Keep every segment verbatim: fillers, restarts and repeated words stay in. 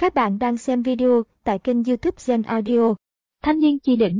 Các bạn đang xem video tại kênh YouTube Gen Audio. Thanh niên chi đỉnh.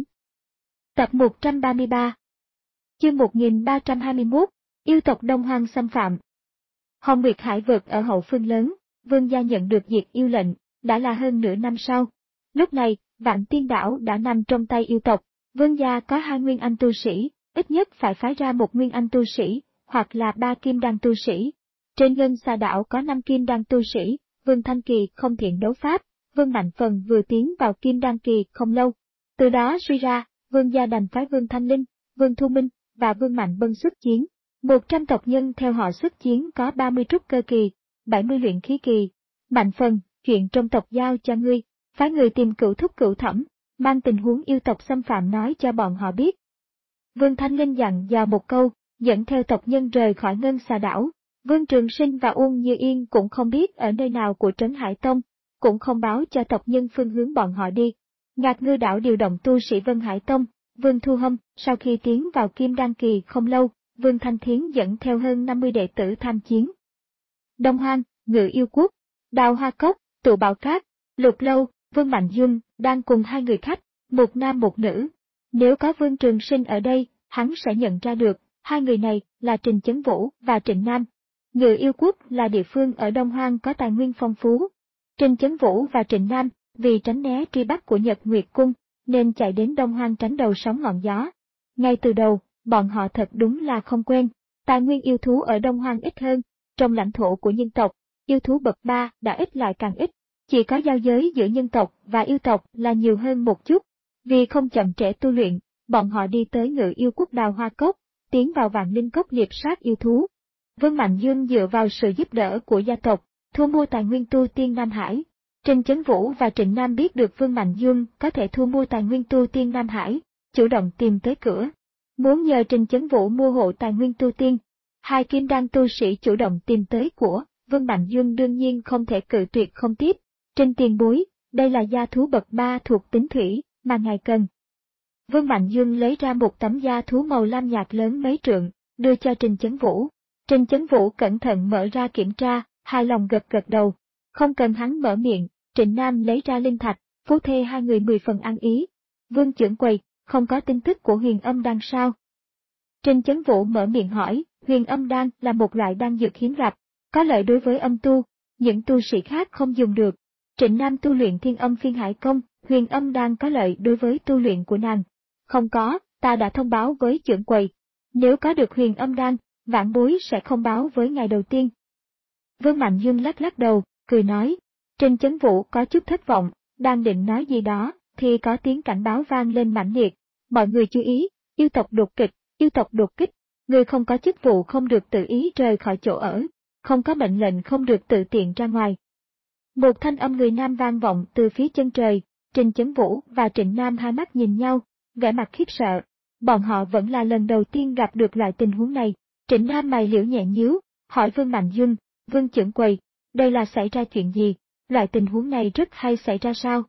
Tập một trăm ba mươi ba. Chương một nghìn ba trăm hai mươi mốt. Yêu tộc Đông Hoang xâm phạm. Hồng Nguyệt Hải vực ở hậu phương lớn, Vương gia nhận được diệt yêu lệnh, đã là hơn nửa năm sau. Lúc này, Vạn Tiên đảo đã nằm trong tay yêu tộc. Vương gia có hai nguyên anh tu sĩ, ít nhất phải phái ra một nguyên anh tu sĩ, hoặc là ba kim đan tu sĩ. Trên Ngân Xà đảo có năm kim đan tu sĩ. Vương Thanh Kỳ không thiện đấu pháp, Vương Mạnh Phần vừa tiến vào kim đan kỳ không lâu. Từ đó suy ra, Vương gia đành phái Vương Thanh Linh, Vương Thu Minh và Vương Mạnh Bân xuất chiến. Một trăm tộc nhân theo họ xuất chiến có ba mươi trúc cơ kỳ, bảy mươi luyện khí kỳ. Mạnh Phần, chuyện trong tộc giao cho ngươi, phái người tìm cửu thúc cửu thẩm, mang tình huống yêu tộc xâm phạm nói cho bọn họ biết. Vương Thanh Linh dặn dò một câu, dẫn theo tộc nhân rời khỏi Ngân Xà đảo. Vương Trường Sinh và Uông Như Yên cũng không biết ở nơi nào của Trấn Hải Tông, cũng không báo cho tộc nhân phương hướng bọn họ đi. Ngạc Ngư đảo điều động tu sĩ Vân Hải Tông, Vương Thu Hâm, sau khi tiến vào Kim Đan kỳ không lâu, Vương Thanh Thiến dẫn theo hơn năm mươi đệ tử tham chiến. Đông Hoang, Ngự Yêu Quốc, Đào Hoa Cốc, Tụ Bảo Cát, Lục Lâu, Vương Mạnh Dung đang cùng hai người khách, một nam một nữ. Nếu có Vương Trường Sinh ở đây, hắn sẽ nhận ra được, hai người này là Trình Chấn Vũ và Trịnh Nam. Ngự Yêu Quốc là địa phương ở Đông Hoang có tài nguyên phong phú. Trình Chấn Vũ và Trịnh Nam, vì tránh né truy bắt của Nhật Nguyệt Cung, nên chạy đến Đông Hoang tránh đầu sóng ngọn gió. Ngay từ đầu, bọn họ thật đúng là không quen, tài nguyên yêu thú ở Đông Hoang ít hơn, trong lãnh thổ của nhân tộc, yêu thú bậc ba đã ít lại càng ít, chỉ có giao giới giữa nhân tộc và yêu tộc là nhiều hơn một chút. Vì không chậm trễ tu luyện, bọn họ đi tới Ngự Yêu Quốc Đào Hoa Cốc, tiến vào Vạn Linh Cốc liệp sát yêu thú. Vương Mạnh Dương dựa vào sự giúp đỡ của gia tộc, thu mua tài nguyên tu tiên Nam Hải. Trình Chấn Vũ và Trịnh Nam biết được Vương Mạnh Dương có thể thu mua tài nguyên tu tiên Nam Hải, chủ động tìm tới cửa. Muốn nhờ Trình Chấn Vũ mua hộ tài nguyên tu tiên, hai kim đan tu sĩ chủ động tìm tới của, Vương Mạnh Dương đương nhiên không thể cự tuyệt không tiếp. Trình tiền bối, đây là gia thú bậc ba thuộc tính thủy, mà ngài cần. Vương Mạnh Dương lấy ra một tấm gia thú màu lam nhạt lớn mấy trượng, đưa cho Trình Chấn Vũ. Trình Chấn Vũ cẩn thận mở ra kiểm tra, hài lòng gật gật đầu. Không cần hắn mở miệng, Trịnh Nam lấy ra linh thạch, phú thê hai người mười phần ăn ý. Vương trưởng quầy, không có tin tức của Huyền Âm Đan sao? Trình Chấn Vũ mở miệng hỏi, Huyền Âm Đan là một loại đan dược hiếm gặp, có lợi đối với âm tu, những tu sĩ khác không dùng được. Trịnh Nam tu luyện Thiên Âm Phiên Hải Công, Huyền Âm Đan có lợi đối với tu luyện của nàng. Không có, ta đã thông báo với trưởng quầy. Nếu có được Huyền Âm Đan, vãn bối sẽ không báo với ngày đầu tiên. Vương Mạnh Dương lắc lắc đầu, cười nói. Trình Chấn Vũ có chút thất vọng, đang định nói gì đó, thì có tiếng cảnh báo vang lên mãnh liệt. Mọi người chú ý, yêu tộc đột kích, yêu tộc đột kích, người không có chức vụ không được tự ý rời khỏi chỗ ở, không có mệnh lệnh không được tự tiện ra ngoài. Một thanh âm người nam vang vọng từ phía chân trời, Trình Chấn Vũ và Trịnh Nam hai mắt nhìn nhau, vẻ mặt khiếp sợ. Bọn họ vẫn là lần đầu tiên gặp được loại tình huống này. Trịnh Nam mày liễu nhẹ nhíu, hỏi Vương Mạnh Dương, Vương trưởng quầy, đây là xảy ra chuyện gì, loại tình huống này rất hay xảy ra sao?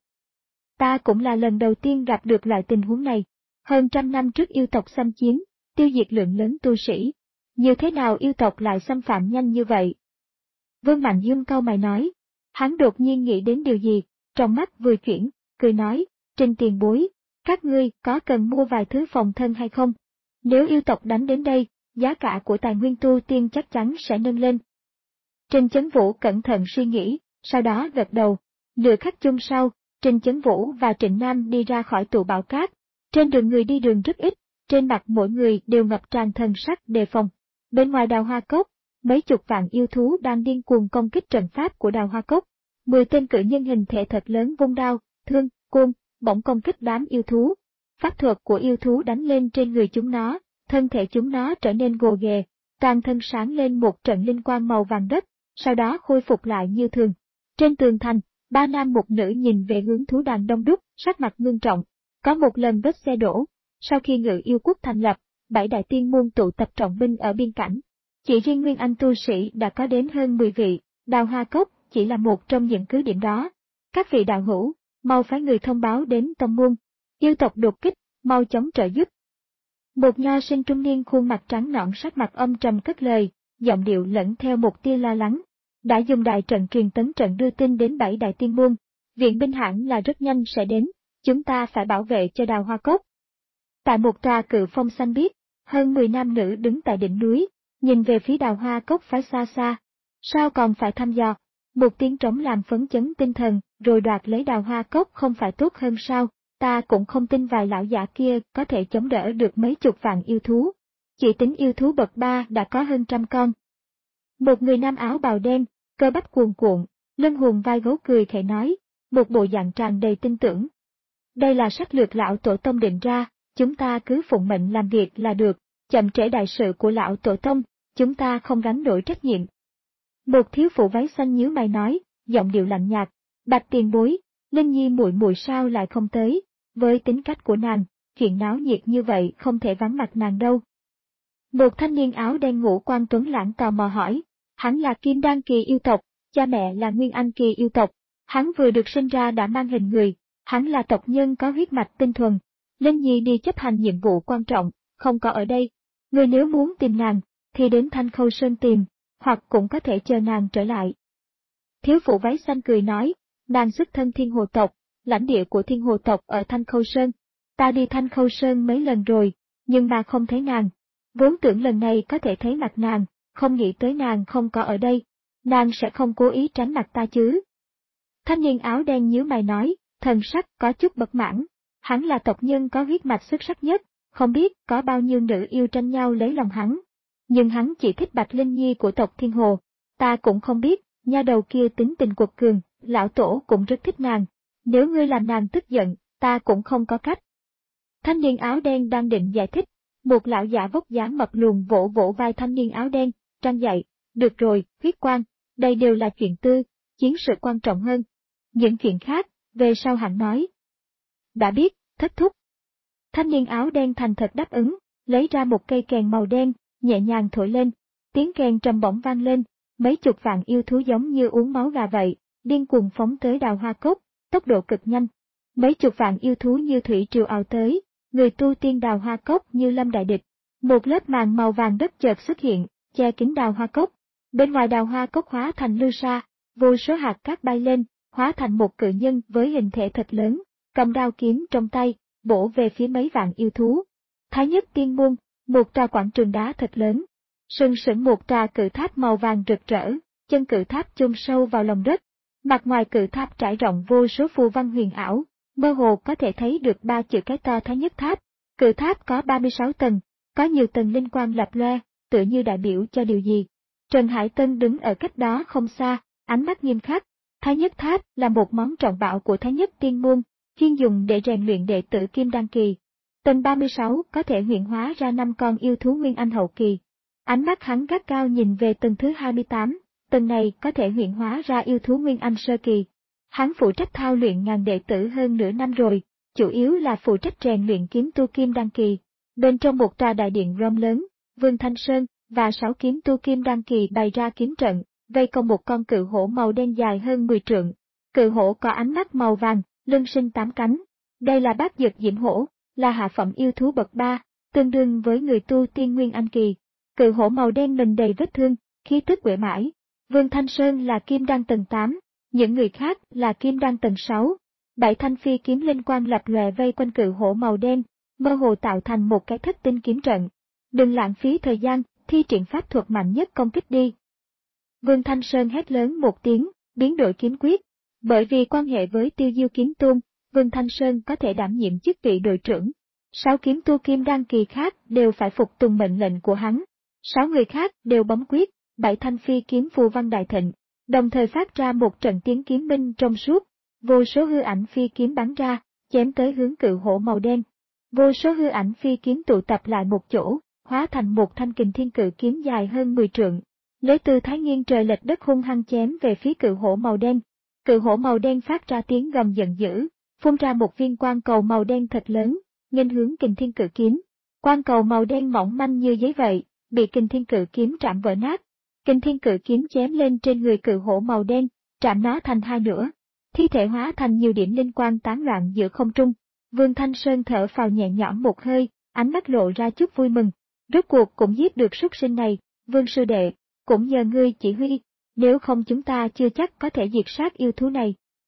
Ta cũng là lần đầu tiên gặp được loại tình huống này, hơn trăm năm trước yêu tộc xâm chiếm, tiêu diệt lượng lớn tu sĩ, như thế nào yêu tộc lại xâm phạm nhanh như vậy? Vương Mạnh Dương cau mày nói, hắn đột nhiên nghĩ đến điều gì, trong mắt vừa chuyển, cười nói, Trình tiền bối, các ngươi có cần mua vài thứ phòng thân hay không? Nếu yêu tộc đánh đến đây, giá cả của tài nguyên tu tiên chắc chắn sẽ nâng lên. Trình Chấn Vũ cẩn thận suy nghĩ, sau đó gật đầu. Nửa khắc chung sau, Trình Chấn Vũ và Trịnh Nam đi ra khỏi Tụ Bảo Cát. Trên đường người đi đường rất ít, trên mặt mỗi người đều ngập tràn thần sắc đề phòng. Bên ngoài Đào Hoa Cốc, mấy chục vạn yêu thú đang điên cuồng công kích trận pháp của Đào Hoa Cốc. Mười tên cự nhân hình thể thật lớn vung đao, thương, côn, bỗng công kích đám yêu thú. Pháp thuật của yêu thú đánh lên trên người chúng nó. Thân thể chúng nó trở nên gồ ghề, toàn thân sáng lên một trận linh quang màu vàng đất, sau đó khôi phục lại như thường. Trên tường thành, ba nam một nữ nhìn về hướng thú đàn đông đúc, sắc mặt ngưng trọng. Có một lần vết xe đổ, sau khi Ngự Yêu Quốc thành lập, bảy đại tiên môn tụ tập trọng binh ở biên cảnh. Chỉ riêng Nguyên Anh tu sĩ đã có đến hơn mười vị, Đào Hoa Cốc chỉ là một trong những cứ điểm đó. Các vị đạo hữu, mau phái người thông báo đến tông môn, yêu tộc đột kích, mau chóng trợ giúp. Một nho sinh trung niên khuôn mặt trắng nõn sắc mặt âm trầm cất lời, giọng điệu lẫn theo một tia lo lắng. Đã dùng đại trận truyền tấn trận đưa tin đến bảy đại tiên môn, viện binh hẳn là rất nhanh sẽ đến, chúng ta phải bảo vệ cho đào hoa cốc. Tại một tòa cự phong xanh biếc, hơn mười nam nữ đứng tại đỉnh núi, nhìn về phía đào hoa cốc phái xa xa. Sao còn phải thăm dò? Một tiếng trống làm phấn chấn tinh thần, rồi đoạt lấy đào hoa cốc không phải tốt hơn sao? Ta cũng không tin vài lão giả kia có thể chống đỡ được mấy chục vạn yêu thú. Chỉ tính yêu thú bậc ba đã có hơn trăm con. Một người nam áo bào đen, cơ bắp cuồn cuộn, lưng hùn vai gấu cười khẽ nói, một bộ dạng tràn đầy tin tưởng. Đây là sách lược lão tổ tông định ra, chúng ta cứ phụng mệnh làm việc là được, chậm trễ đại sự của lão tổ tông, chúng ta không gánh nổi trách nhiệm. Một thiếu phụ váy xanh nhíu mày nói, giọng điệu lạnh nhạt, Bạch tiền bối, Linh Nhi muội muội sao lại không tới, với tính cách của nàng, chuyện náo nhiệt như vậy không thể vắng mặt nàng đâu. Một thanh niên áo đen ngũ quan tuấn lãng tò mò hỏi, hắn là Kim Đan kỳ yêu tộc, cha mẹ là Nguyên Anh kỳ yêu tộc, hắn vừa được sinh ra đã mang hình người, hắn là tộc nhân có huyết mạch tinh thuần. Linh Nhi đi chấp hành nhiệm vụ quan trọng, không có ở đây. Người nếu muốn tìm nàng, thì đến Thanh Khâu Sơn tìm, hoặc cũng có thể chờ nàng trở lại. Thiếu phụ váy xanh cười nói, nàng xuất thân Thiên Hồ tộc, lãnh địa của Thiên Hồ tộc ở Thanh Khâu Sơn. Ta đi Thanh Khâu Sơn mấy lần rồi, nhưng mà không thấy nàng. Vốn tưởng lần này có thể thấy mặt nàng, không nghĩ tới nàng không có ở đây. Nàng sẽ không cố ý tránh mặt ta chứ? Thanh niên áo đen nhíu mày nói, thần sắc có chút bất mãn. Hắn là tộc nhân có huyết mạch xuất sắc nhất, không biết có bao nhiêu nữ yêu tranh nhau lấy lòng hắn. Nhưng hắn chỉ thích Bạch Linh Nhi của tộc Thiên Hồ. Ta cũng không biết, nha đầu kia tính tình quật cường, lão tổ cũng rất thích nàng. Nếu ngươi làm nàng tức giận, ta cũng không có cách. Thanh niên áo đen đang định giải thích, một lão giả vóc dáng mập lùn vỗ vỗ vai thanh niên áo đen, trang dạy, được rồi, huyết quan, đây đều là chuyện tư, chiến sự quan trọng hơn. Những chuyện khác, về sau hẳn nói. Đã biết, thất thúc. Thanh niên áo đen thành thật đáp ứng, lấy ra một cây kèn màu đen, nhẹ nhàng thổi lên, tiếng kèn trầm bổng vang lên, mấy chục vạn yêu thú giống như uống máu gà vậy, điên cuồng phóng tới đào hoa cốc, tốc độ cực nhanh. Mấy chục vạn yêu thú như thủy triều ào tới, người tu tiên đào hoa cốc như lâm đại địch. Một lớp màn màu vàng đất chợt xuất hiện, che kín đào hoa cốc. Bên ngoài đào hoa cốc hóa thành lưu sa, vô số hạt cát bay lên, hóa thành một cự nhân với hình thể thật lớn, cầm đao kiếm trong tay, bổ về phía mấy vạn yêu thú. Thái Nhất Tiên Môn, một tòa quảng trường đá thật lớn, sừng sững một tòa cự tháp màu vàng rực rỡ, chân cự tháp chôn sâu vào lòng đất. Mặt ngoài cự tháp trải rộng vô số phù văn huyền ảo, mơ hồ có thể thấy được ba chữ cái to Thái Nhất Tháp. Cự tháp có ba mươi sáu tầng, có nhiều tầng linh quang lập loe, tựa như đại biểu cho điều gì. Trần Hải Tân đứng ở cách đó không xa, ánh mắt nghiêm khắc. Thái Nhất Tháp là một món trọng bảo của Thái Nhất Tiên Môn, chuyên dùng để rèn luyện đệ tử Kim Đan kỳ. Tầng ba mươi sáu có thể luyện hóa ra năm con yêu thú Nguyên Anh hậu kỳ. Ánh mắt hắn gắt cao nhìn về tầng thứ hai mươi tám, tầng này có thể luyện hóa ra yêu thú Nguyên Anh sơ kỳ. Hắn phụ trách thao luyện ngàn đệ tử hơn nửa năm rồi, chủ yếu là phụ trách rèn luyện kiếm tu Kim Đan kỳ. Bên trong một tòa đại điện rông lớn, Vương Thanh Sơn và sáu kiếm tu Kim Đan kỳ bày ra kiếm trận, vây công một con cự hổ màu đen dài hơn mười trượng. Cự hổ có ánh mắt màu vàng, lưng sinh tám cánh. Đây là bát dực diễm hổ, là hạ phẩm yêu thú bậc ba, tương đương với người tu tiên Nguyên Anh kỳ. Cự hổ màu đen mình đầy vết thương, khí tức uể mãi. Vương Thanh Sơn là Kim Đan tầng tám, những người khác là Kim Đan tầng sáu. Bảy thanh phi kiếm linh quang lập lòe vây quanh cự hổ màu đen, mơ hồ tạo thành một cái thất tinh kiếm trận. Đừng lãng phí thời gian, thi triển pháp thuật mạnh nhất công kích đi. Vương Thanh Sơn hét lớn một tiếng, biến đổi kiếm quyết. Bởi vì quan hệ với Tiêu Diêu kiếm tôn, Vương Thanh Sơn có thể đảm nhiệm chức vị đội trưởng. Sáu kiếm tu Kim Đan kỳ khác đều phải phục tùng mệnh lệnh của hắn. Sáu người khác đều bấm quyết, bảy thanh phi kiếm phù văn đại thịnh, đồng thời phát ra một trận tiếng kiếm minh trong suốt. Vô số hư ảnh phi kiếm bắn ra, chém tới hướng cự hổ màu đen. Vô số hư ảnh phi kiếm tụ tập lại một chỗ, hóa thành một thanh kình thiên cự kiếm dài hơn mười trượng. Lấy tư thái nghiêng trời lệch đất hung hăng chém về phía cự hổ màu đen. Cự hổ màu đen phát ra tiếng gầm giận dữ, phun ra một viên quang cầu màu đen thật lớn, nghênh hướng kình thiên cự kiếm. Quang cầu màu đen mỏng manh như giấy vậy, bị kình thiên cự kiếm trảm vỡ nát. Kình thiên cự kiếm chém lên trên người cự hổ màu đen, trảm nó thành hai nửa. Thi thể hóa thành nhiều điểm linh quang tán loạn giữa không trung. Vương Thanh Sơn thở phào nhẹ nhõm một hơi, ánh mắt lộ ra chút vui mừng. Rốt cuộc cũng giết được súc sinh này, Vương sư đệ, cũng nhờ ngươi chỉ huy, nếu không chúng ta chưa chắc có thể diệt sát yêu thú này.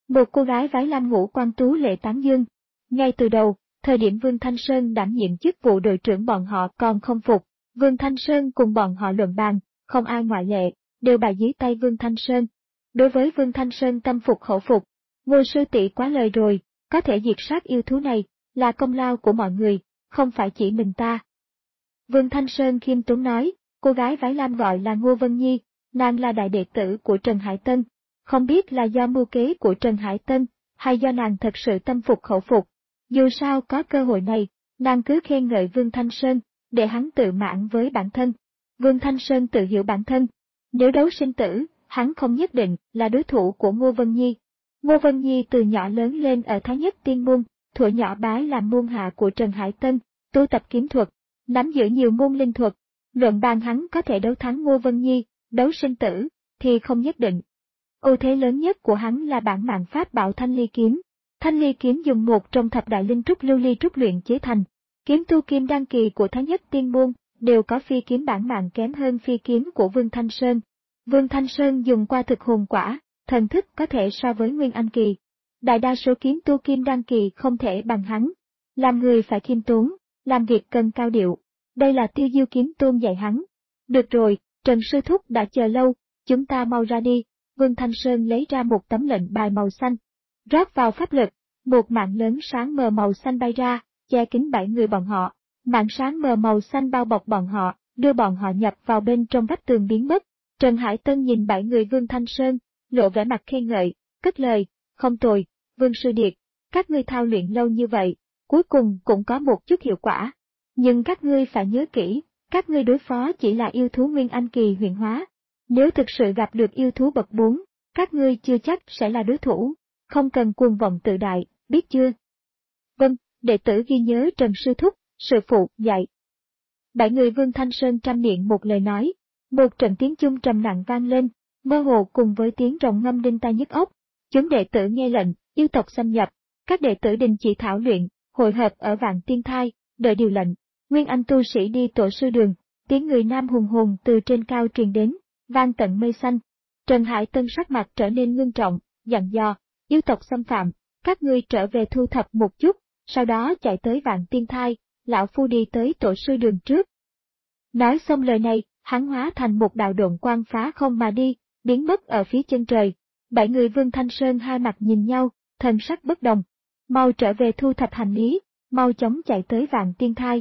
Một cô gái váy lam ngũ quan tú lệ tán dương. Ngay từ đầu, thời điểm Vương Thanh Sơn đảm nhiệm chức vụ đội trưởng bọn họ còn không phục. Vương Thanh Sơn cùng bọn họ luận bàn, không ai ngoại lệ, đều bài dưới tay Vương Thanh Sơn. Đối với Vương Thanh Sơn tâm phục khẩu phục, Ngô sư tỷ quá lời rồi, có thể diệt sát yêu thú này, là công lao của mọi người, không phải chỉ mình ta. Vương Thanh Sơn khiêm tốn nói, cô gái váy lam gọi là Ngô Vân Nhi, nàng là đại đệ tử của Trần Hải Tân, không biết là do mưu kế của Trần Hải Tân, hay do nàng thật sự tâm phục khẩu phục. Dù sao có cơ hội này, nàng cứ khen ngợi Vương Thanh Sơn, để hắn tự mãn với bản thân. Vương Thanh Sơn tự hiểu bản thân, nếu đấu sinh tử, hắn không nhất định là đối thủ của Ngô Vân Nhi. Ngô Vân Nhi từ nhỏ lớn lên ở Thái Nhất Tiên Môn, thuở nhỏ bái làm môn hạ của Trần Hải Tân, tu tập kiếm thuật, nắm giữ nhiều môn linh thuật. Luận bàn hắn có thể đấu thắng Ngô Vân Nhi, đấu sinh tử, thì không nhất định. Ưu thế lớn nhất của hắn là bản mạng pháp bảo Thanh Ly Kiếm. Thanh Ly Kiếm dùng một trong thập đại linh trúc lưu ly trúc luyện chế thành. Kiếm tu kim đan kỳ của Thái Nhất Tiên Môn đều có phi kiếm bản mạng kém hơn phi kiếm của Vương Thanh Sơn. Vương Thanh Sơn dùng qua thực hồn quả, thần thức có thể so với Nguyên Anh kỳ. Đại đa số kiếm tu kim đan kỳ không thể bằng hắn. Làm người phải khiêm tốn, làm việc cần cao điệu. Đây là Tiêu Diêu Kiếm Tôn dạy hắn. Được rồi, Trần Sư Thúc đã chờ lâu, chúng ta mau ra đi. Vương Thanh Sơn lấy ra một tấm lệnh bài màu xanh. Rót vào pháp lực, một mạng lớn sáng mờ màu xanh bay ra, che kín bảy người bọn họ. Mạng sáng mờ màu xanh bao bọc bọn họ, đưa bọn họ nhập vào bên trong vách tường biến mất. Trần Hải Tân nhìn bảy người Vương Thanh Sơn, lộ vẻ mặt khen ngợi, cất lời, không tồi, Vương Sư Điệt, các ngươi thao luyện lâu như vậy, cuối cùng cũng có một chút hiệu quả. Nhưng các ngươi phải nhớ kỹ, các ngươi đối phó chỉ là yêu thú Nguyên Anh kỳ huyền hóa. Nếu thực sự gặp được yêu thú bậc bốn, các ngươi chưa chắc sẽ là đối thủ, không cần cuồng vọng tự đại, biết chưa? Vâng, đệ tử ghi nhớ Trần Sư Thúc, sư phụ dạy. Bảy người Vương Thanh Sơn trăm miệng một lời nói, một trận tiếng chuông trầm nặng vang lên, mơ hồ cùng với tiếng rồng ngâm đinh tai nhức óc. Chúng đệ tử nghe lệnh, yêu tộc xâm nhập, các đệ tử đình chỉ thảo luyện, hội hợp ở Vạn Tiên Thai, đợi điều lệnh. Nguyên Anh tu sĩ đi tổ sư đường, tiếng người nam hùng hùng từ trên cao truyền đến, vang tận mây xanh. Trần Hải Tân sắc mặt trở nên ngưng trọng, dặn dò, yêu tộc xâm phạm, các ngươi trở về thu thập một chút, sau đó chạy tới Vạn Tiên Thai, lão phu đi tới tổ sư đường trước. Nói xong lời này, hắn hóa thành một đạo độn quang phá không mà đi, biến mất ở phía chân trời. Bảy người Vương Thanh Sơn hai mặt nhìn nhau, thần sắc bất đồng. Mau trở về thu thập hành lý, mau chóng chạy tới Vạn Tiên Thai.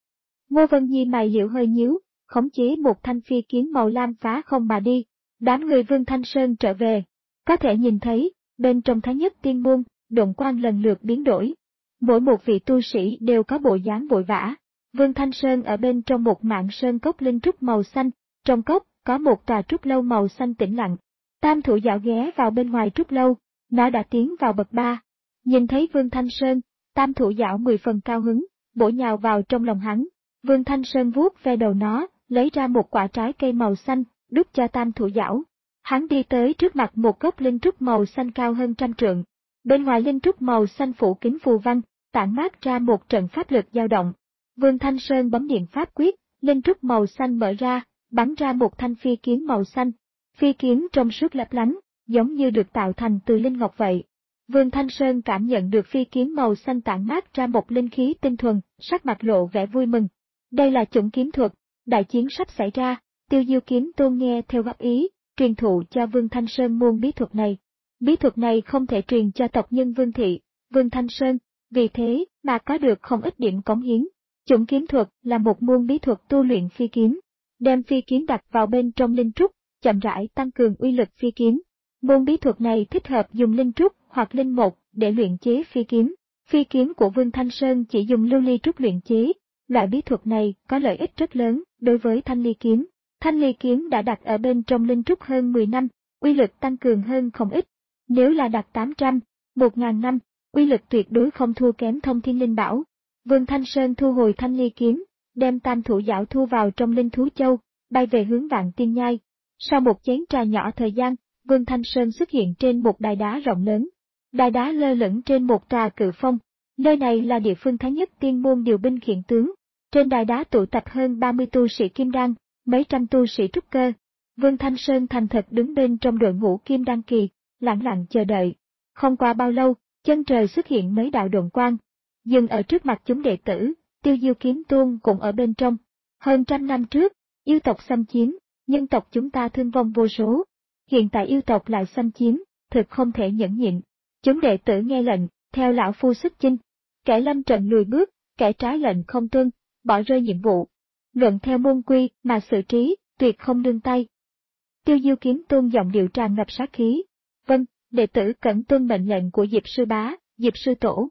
Ngô Vân Nhi mày liễu hơi nhíu, khống chế một thanh phi kiếm màu lam phá không mà đi. Đám người Vương Thanh Sơn trở về, có thể nhìn thấy, bên trong Thái Nhất Tiên Môn, độn quang lần lượt biến đổi. Mỗi một vị tu sĩ đều có bộ dáng vội vã. Vương Thanh Sơn ở bên trong một mạng sơn cốc linh trúc màu xanh, trong cốc có một tòa trúc lâu màu xanh tĩnh lặng. Tam thủ dạo ghé vào bên ngoài trúc lâu, nó đã tiến vào bậc ba. Nhìn thấy Vương Thanh Sơn, tam thủ dạo mười phần cao hứng, bổ nhào vào trong lòng hắn. Vương Thanh Sơn vuốt ve đầu nó, lấy ra một quả trái cây màu xanh, đút cho tam thủ dạo. Hắn đi tới trước mặt một gốc linh trúc màu xanh cao hơn trăm trượng. Bên ngoài linh trúc màu xanh phủ kín phù văn, tản mát ra một trận pháp lực dao động. Vương Thanh Sơn bấm điện pháp quyết, linh trúc màu xanh mở ra, bắn ra một thanh phi kiếm màu xanh. Phi kiếm trong suốt lấp lánh, giống như được tạo thành từ linh ngọc vậy. Vương Thanh Sơn cảm nhận được phi kiếm màu xanh tản mát ra một linh khí tinh thuần, sắc mặt lộ vẻ vui mừng. Đây là chủng kiếm thuật, đại chiến sắp xảy ra, Tiêu Diêu Kiếm Tôn nghe theo góp ý, truyền thụ cho Vương Thanh Sơn môn bí thuật này. Bí thuật này không thể truyền cho tộc nhân Vương Thị, Vương Thanh Sơn, vì thế mà có được không ít điểm cống hiến. Chủng kiếm thuật là một môn bí thuật tu luyện phi kiếm, đem phi kiếm đặt vào bên trong linh trúc, chậm rãi tăng cường uy lực phi kiếm. Môn bí thuật này thích hợp dùng linh trúc hoặc linh mục để luyện chế phi kiếm. Phi kiếm của Vương Thanh Sơn chỉ dùng lưu ly trúc luyện chế. Loại bí thuật này có lợi ích rất lớn đối với Thanh Ly Kiếm. Thanh Ly Kiếm đã đặt ở bên trong linh trúc hơn mười năm, uy lực tăng cường hơn không ít. Nếu là đặt tám trăm, một nghìn năm, uy lực tuyệt đối không thua kém Thông Thiên Linh Bảo. Vương Thanh Sơn thu hồi Thanh Ly Kiếm, đem tam thủ dạo thu vào trong linh thú châu, bay về hướng Vạn Tiên Nhai. Sau một chén trà nhỏ thời gian, Vương Thanh Sơn xuất hiện trên một đài đá rộng lớn. Đài đá lơ lửng trên một tòa cự phong. Nơi này là địa phương Thái Nhất Tiên Môn điều binh khiển tướng. Trên đài đá tụ tập hơn ba mươi tu sĩ kim đan, mấy trăm tu sĩ trúc cơ. Vương Thanh Sơn thành thật đứng bên trong đội ngũ kim đan kỳ, lặng lặng chờ đợi. Không qua bao lâu, chân trời xuất hiện mấy đạo độn quang, dừng ở trước mặt chúng đệ tử, Tiêu Diêu Kiếm Tôn cũng ở bên trong. Hơn trăm năm trước, yêu tộc xâm chiếm, nhân tộc chúng ta thương vong vô số. Hiện tại yêu tộc lại xâm chiếm, thực không thể nhẫn nhịn. Chúng đệ tử nghe lệnh, theo lão phu xuất chinh. Kẻ lâm trận lùi bước, kẻ trái lệnh không tuân, bỏ rơi nhiệm vụ. Luận theo môn quy mà xử trí, tuyệt không nương tay. Tiêu Diêu Kiếm Tôn giọng điệu tràn ngập sát khí. Vâng, đệ tử cẩn tuân mệnh lệnh của Diệp sư bá, Diệp sư tổ.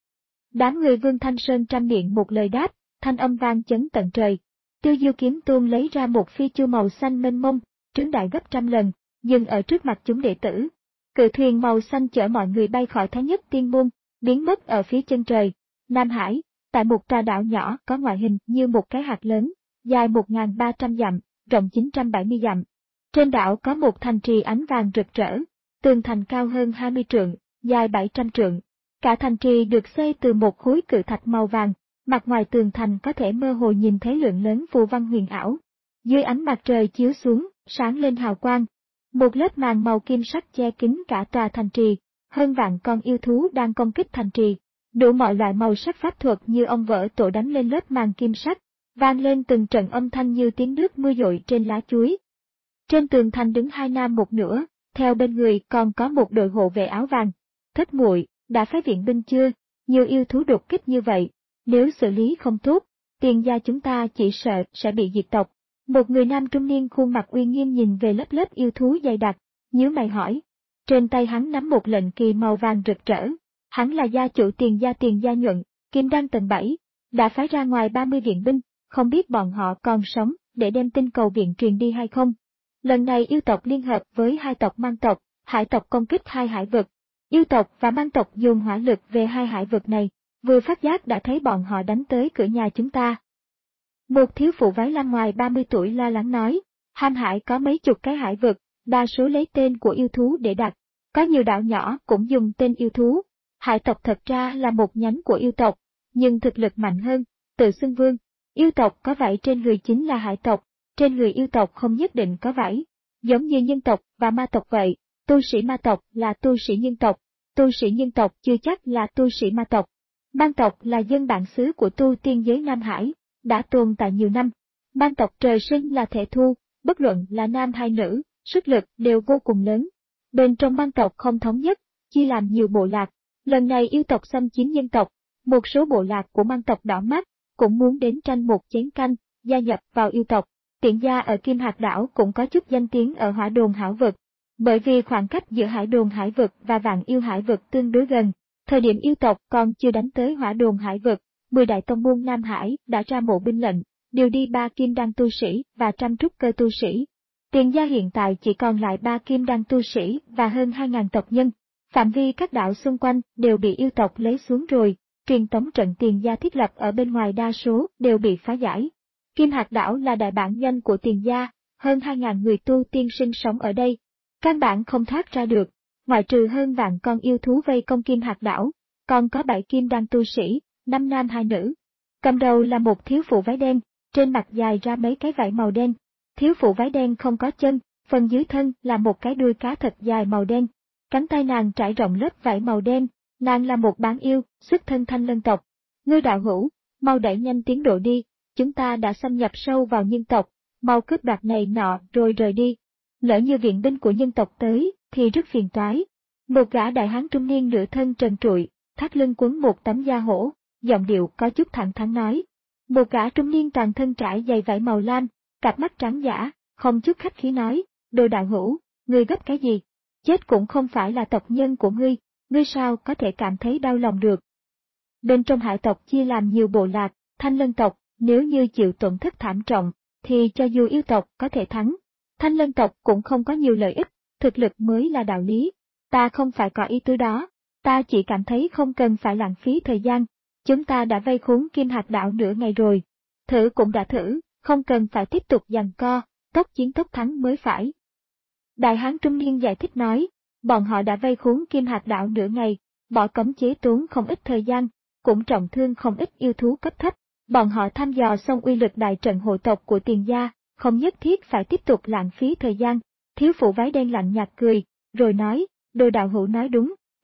Đám người Vương Thanh Sơn trăm miệng một lời đáp, thanh âm vang chấn tận trời. Tiêu Diêu Kiếm Tôn lấy ra một phi chu màu xanh mênh mông, trướng đại gấp trăm lần, dừng ở trước mặt chúng đệ tử. Cự thuyền màu xanh chở mọi người bay khỏi Thái Nhất Tiên Môn, biến mất ở phía chân trời. Nam Hải, tại một trà đảo nhỏ có ngoại hình như một cái hạt lớn, dài một nghìn ba trăm dặm, rộng chín trăm bảy mươi dặm. Trên đảo có một thành trì ánh vàng rực rỡ, tường thành cao hơn hai mươi trượng, dài bảy trăm trượng. Cả thành trì được xây từ một khối cự thạch màu vàng, mặt ngoài tường thành có thể mơ hồ nhìn thấy lượng lớn phù văn huyền ảo. Dưới ánh mặt trời chiếu xuống, sáng lên hào quang. Một lớp màn màu kim sắc che kín cả tòa thành trì, hơn vạn con yêu thú đang công kích thành trì. Đủ mọi loại màu sắc pháp thuật như ong vỡ tổ đánh lên lớp màn kim sắc, vang lên từng trận âm thanh như tiếng nước mưa dội trên lá chuối. Trên tường thành đứng hai nam một nửa, theo bên người còn có một đội hộ vệ áo vàng. Thất muội, đã phái viện binh chưa? Nhiều yêu thú đột kích như vậy, nếu xử lý không tốt, Tiền gia chúng ta chỉ sợ sẽ bị diệt tộc. Một người nam trung niên khuôn mặt uy nghiêm nhìn về lớp lớp yêu thú dày đặc, nhíu mày hỏi. Trên tay hắn nắm một lệnh kỳ màu vàng rực rỡ. Hắn là gia chủ Tiền gia Tiền gia Nhuận, Kim Đan tầng bảy, đã phái ra ngoài ba mươi viện binh, không biết bọn họ còn sống để đem tin cầu viện truyền đi hay không. Lần này yêu tộc liên hợp với hai tộc Mang tộc, Hải tộc công kích hai hải vực. Yêu tộc và Mang tộc dùng hỏa lực về hai hải vực này, vừa phát giác đã thấy bọn họ đánh tới cửa nhà chúng ta. Một thiếu phụ váy lam ngoài ba mươi tuổi lo lắng nói, Ham Hải có mấy chục cái hải vực, đa số lấy tên của yêu thú để đặt, có nhiều đảo nhỏ cũng dùng tên yêu thú. Hải tộc thật ra là một nhánh của yêu tộc, nhưng thực lực mạnh hơn, tự xưng vương. Yêu tộc có vảy trên người chính là hải tộc, trên người yêu tộc không nhất định có vảy. Giống như nhân tộc và ma tộc vậy, tu sĩ ma tộc là tu sĩ nhân tộc, tu sĩ nhân tộc chưa chắc là tu sĩ ma tộc. Mang tộc là dân bản xứ của tu tiên giới Nam Hải, đã tồn tại nhiều năm. Mang tộc trời sinh là thể thu, bất luận là nam hay nữ, sức lực đều vô cùng lớn. Bên trong mang tộc không thống nhất, chia làm nhiều bộ lạc. Lần này yêu tộc xâm chiếm nhân tộc, một số bộ lạc của mang tộc đỏ mắt, cũng muốn đến tranh một chén canh, gia nhập vào yêu tộc. Tiện gia ở Kim Hạt Đảo cũng có chút danh tiếng ở Hỏa Đồn Hải Vực. Bởi vì khoảng cách giữa Hải Đồn Hải Vực và Vạn Yêu Hải Vực tương đối gần, thời điểm yêu tộc còn chưa đánh tới Hỏa Đồn Hải Vực, mười đại tông môn Nam Hải đã ra mộ binh lệnh, điều đi ba kim đan tu sĩ và trăm trúc cơ tu sĩ. Tiền gia hiện tại chỉ còn lại ba kim đan tu sĩ và hơn hai ngàn tộc nhân. Phạm vi các đảo xung quanh đều bị yêu tộc lấy xuống rồi, truyền tống trận Tiền gia thiết lập ở bên ngoài đa số đều bị phá giải. Kim Hạt Đảo là đại bản doanh của Tiền gia, hơn hai ngàn người tu tiên sinh sống ở đây. Căn bản không thoát ra được, ngoại trừ hơn vạn con yêu thú vây công Kim Hạt Đảo, còn có bảy kim đan tu sĩ, năm nam hai nữ. Cầm đầu là một thiếu phụ váy đen, trên mặt dài ra mấy cái vảy màu đen. Thiếu phụ váy đen không có chân, phần dưới thân là một cái đuôi cá thật dài màu đen. Cánh tay nàng trải rộng lớp vảy màu đen, nàng là một bán yêu, xuất thân Thanh Lân tộc. Ngươi đạo hữu, mau đẩy nhanh tiến độ đi, chúng ta đã xâm nhập sâu vào nhân tộc, mau cướp đoạt này nọ rồi rời đi. Lỡ như viện binh của nhân tộc tới, thì rất phiền toái. Một gã đại hán trung niên nửa thân trần trụi, thắt lưng quấn một tấm da hổ, giọng điệu có chút thẳng thắn nói. Một gã trung niên toàn thân trải dày vải màu lam, cặp mắt trắng dã, không chút khách khí nói, đồ đạo hữu, ngươi gấp cái gì? Chết cũng không phải là tộc nhân của ngươi, ngươi sao có thể cảm thấy đau lòng được? Bên trong hải tộc chia làm nhiều bộ lạc, Thanh Lân tộc, nếu như chịu tổn thất thảm trọng, thì cho dù yêu tộc có thể thắng. Thanh Lân tộc cũng không có nhiều lợi ích, thực lực mới là đạo lý. Ta không phải có ý tứ đó, ta chỉ cảm thấy không cần phải lãng phí thời gian. Chúng ta đã vây khốn Kim Hạt Đảo nửa ngày rồi. Thử cũng đã thử, không cần phải tiếp tục giằng co, tốc chiến tốc thắng mới phải. Đại hán trung niên giải thích nói, bọn họ đã vây khốn Kim Hạt Đảo nửa ngày, bỏ cấm chế tốn không ít thời gian, cũng trọng thương không ít yêu thú cấp thấp. Bọn họ thăm dò xong uy lực đại trận hộ tộc của Tiền gia, không nhất thiết phải tiếp tục lãng phí thời gian. Thiếu phụ váy đen lạnh nhạt cười, rồi nói, đồ đạo hữu nói đúng,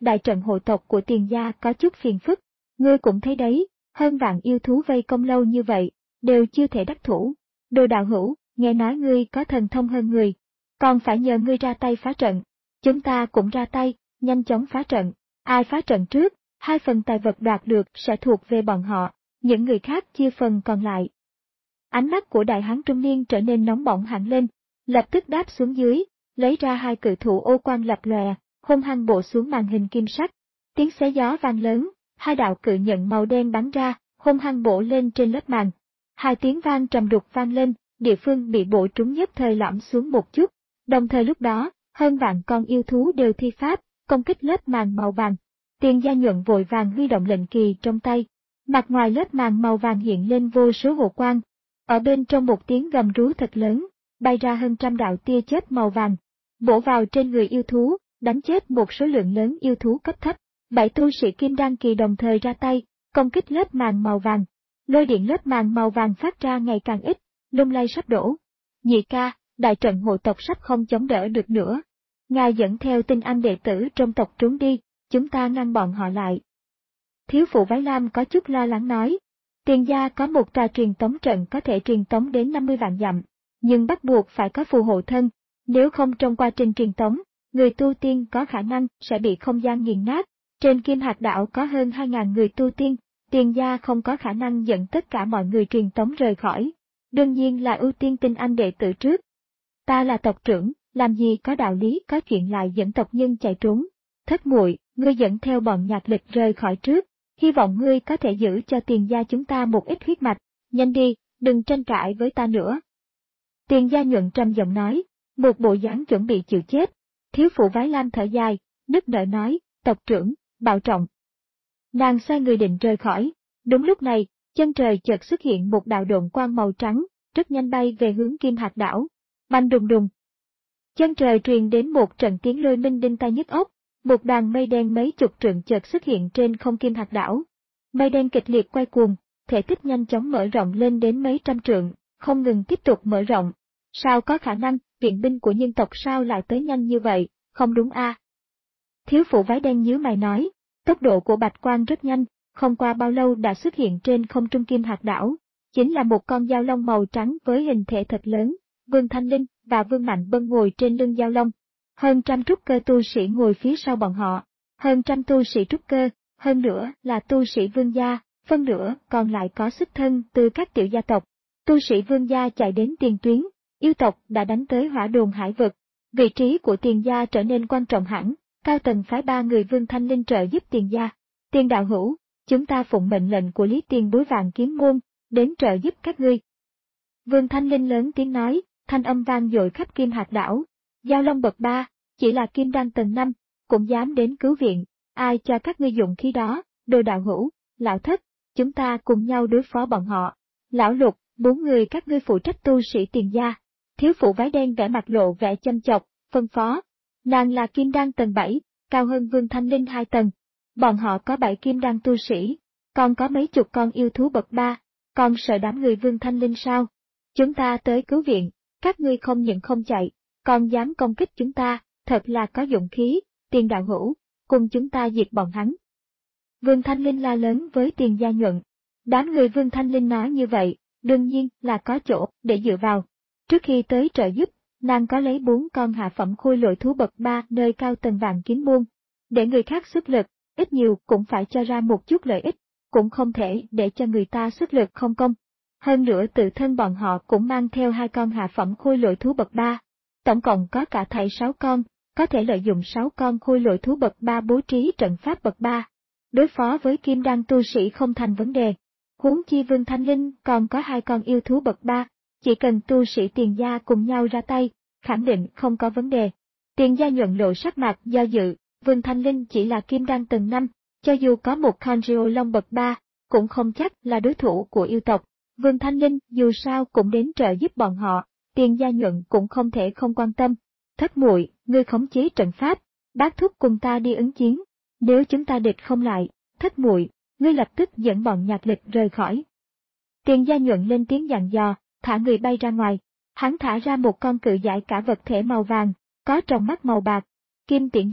đại trận hộ tộc của Tiền gia có chút phiền phức. Ngươi cũng thấy đấy, hơn vạn yêu thú vây công lâu như vậy, đều chưa thể đắc thủ. Đồ đạo hữu, nghe nói ngươi có thần thông hơn người, còn phải nhờ ngươi ra tay phá trận. Chúng ta cũng ra tay, nhanh chóng phá trận. Ai phá trận trước, hai phần tài vật đoạt được sẽ thuộc về bọn họ, những người khác chia phần còn lại. Ánh mắt của đại hán trung niên trở nên nóng bỏng hẳn lên, lập tức đáp xuống dưới, lấy ra hai cự thủ ô quang lập lòe, hung hăng bổ xuống màn hình kim sắc. Tiếng xé gió vang lớn, hai đạo cự nhận màu đen bắn ra, hung hăng bổ lên trên lớp màn. Hai tiếng vang trầm đục vang lên, địa phương bị bổ trúng nhất thời lõm xuống một chút. Đồng thời lúc đó, hơn vạn con yêu thú đều thi pháp, công kích lớp màn màu vàng. Tiền gia nhuận vội vàng huy động lệnh kỳ trong tay. Mặt ngoài lớp màn màu vàng hiện lên vô số hộ quang. Ở bên trong một tiếng gầm rú thật lớn, bay ra hơn trăm đạo tia chớp màu vàng, bổ vào trên người yêu thú, đánh chết một số lượng lớn yêu thú cấp thấp. Bảy tu sĩ kim đan kỳ đồng thời ra tay, công kích lớp màn màu vàng. Lôi điện lớp màn màu vàng phát ra ngày càng ít, lung lay sắp đổ. Nhị ca, đại trận hộ tộc sắp không chống đỡ được nữa. Ngài dẫn theo tinh anh đệ tử trong tộc trốn đi, chúng ta ngăn bọn họ lại. Thiếu phụ váy lam có chút lo lắng nói. Tiền gia có một trà truyền tống trận có thể truyền tống đến năm mươi vạn dặm, nhưng bắt buộc phải có phù hộ thân, nếu không trong quá trình truyền tống, người tu tiên có khả năng sẽ bị không gian nghiền nát. Trên Kim Hạt Đảo có hơn hai nghìn người tu tiên, Tiền gia không có khả năng dẫn tất cả mọi người truyền tống rời khỏi, đương nhiên là ưu tiên tinh anh đệ tử trước. Ta là tộc trưởng, làm gì có đạo lý có chuyện lại dẫn tộc nhân chạy trốn. Thất muội, ngươi dẫn theo bọn nhạc lịch rời khỏi trước, hy vọng ngươi có thể giữ cho Tiền gia chúng ta một ít huyết mạch, nhanh đi, đừng tranh cãi với ta nữa. Tiền gia nhuận trầm giọng nói, một bộ dáng chuẩn bị chịu chết. Thiếu phụ váy lam thở dài, nức nở nói, tộc trưởng, bảo trọng. Nàng xoay người định rời khỏi, đúng lúc này, chân trời chợt xuất hiện một đạo độn quang màu trắng, rất nhanh bay về hướng Kim Hạt Đảo. Bành đùng đùng. Chân trời truyền đến một trận tiếng lôi minh đinh tai nhức óc, một đoàn mây đen mấy chục trượng chợt xuất hiện trên không Kim Hạt Đảo. Mây đen kịch liệt quay cuồng, thể tích nhanh chóng mở rộng lên đến mấy trăm trượng, không ngừng tiếp tục mở rộng. Sao có khả năng, viện binh của nhân tộc sao lại tới nhanh như vậy, không đúng a? À? Thiếu phụ váy đen nhíu mày nói, tốc độ của bạch quang rất nhanh, không qua bao lâu đã xuất hiện trên không trung Kim Hạt Đảo, chính là một con dao long màu trắng với hình thể thật lớn. Vương Thanh Linh và Vương Mạnh Bân ngồi trên lưng dao long, hơn trăm trúc cơ tu sĩ ngồi phía sau bọn họ, hơn trăm tu sĩ trúc cơ, hơn nữa là tu sĩ Vương gia, phân nửa còn lại có xuất thân từ các tiểu gia tộc. Tu sĩ Vương gia chạy đến tiền tuyến, yêu tộc đã đánh tới Hỏa Đồn Hải vực, vị trí của Tiền gia trở nên quan trọng hẳn. Cao tầng phái ba người Vương Thanh Linh trợ giúp Tiền gia. Tiền đạo hữu, chúng ta phụng mệnh lệnh của Lý Tiền Bối Vàng Kiếm Môn, đến trợ giúp các ngươi. Vương Thanh Linh lớn tiếng nói, thanh âm vang dội khắp Kim Hạt Đảo. Giao Long bậc ba, chỉ là kim đan tầng năm, cũng dám đến cứu viện, ai cho các ngươi dụng khí đó, Đồ đạo hữu, lão thất, chúng ta cùng nhau đối phó bọn họ. Lão Lục, bốn người các ngươi phụ trách tu sĩ Tiền gia. Thiếu phụ váy đen vẻ mặt lộ vẻ châm chọc, phân phó. Nàng là kim đan tầng bảy, cao hơn Vương Thanh Linh hai tầng. Bọn họ có bảy kim đan tu sĩ, còn có mấy chục con yêu thú bậc ba, còn sợ đám người Vương Thanh Linh sao? Chúng ta tới cứu viện, các ngươi không những không chạy, còn dám công kích chúng ta, thật là có dụng khí, Tiền đạo hữu, cùng chúng ta diệt bọn hắn. Vương Thanh Linh la lớn với Tiền gia nhuận. Đám người Vương Thanh Linh nói như vậy, đương nhiên là có chỗ để dựa vào. Trước khi tới trợ giúp, nàng có lấy bốn con hạ phẩm khôi lỗi thú bậc ba nơi cao tầng Vạn Kiếm Môn. Để người khác xuất lực, ít nhiều cũng phải cho ra một chút lợi ích, cũng không thể để cho người ta xuất lực không công. Hơn nữa tự thân bọn họ cũng mang theo hai con hạ phẩm khôi lỗi thú bậc ba. Tổng cộng có cả thảy sáu con, có thể lợi dụng sáu con khôi lỗi thú bậc ba bố trí trận pháp bậc ba. Đối phó với kim đan tu sĩ không thành vấn đề. Huống chi Vương Thanh Linh còn có hai con yêu thú bậc ba, chỉ cần tu sĩ Tiền gia cùng nhau ra tay, khẳng định không có vấn đề. Tiền gia nhuận lộ sắc mặt do dự, Vương Thanh Linh chỉ là kim đan tầng năm, cho dù có một Conrio Long bậc ba, cũng không chắc là đối thủ của yêu tộc. Vương Thanh Linh dù sao cũng đến trợ giúp bọn họ, Tiền gia nhuận cũng không thể không quan tâm. Thất muội, ngươi khống chế trận pháp, bác thúc cùng ta đi ứng chiến. Nếu chúng ta địch không lại, thất muội, ngươi lập tức dẫn bọn nhạc lịch rời khỏi. Tiền gia nhuận lên tiếng dặn dò, thả người bay ra ngoài. Hắn thả ra một con cự giải cả vật thể màu vàng, có trong mắt màu bạc. Kim tiễn giải,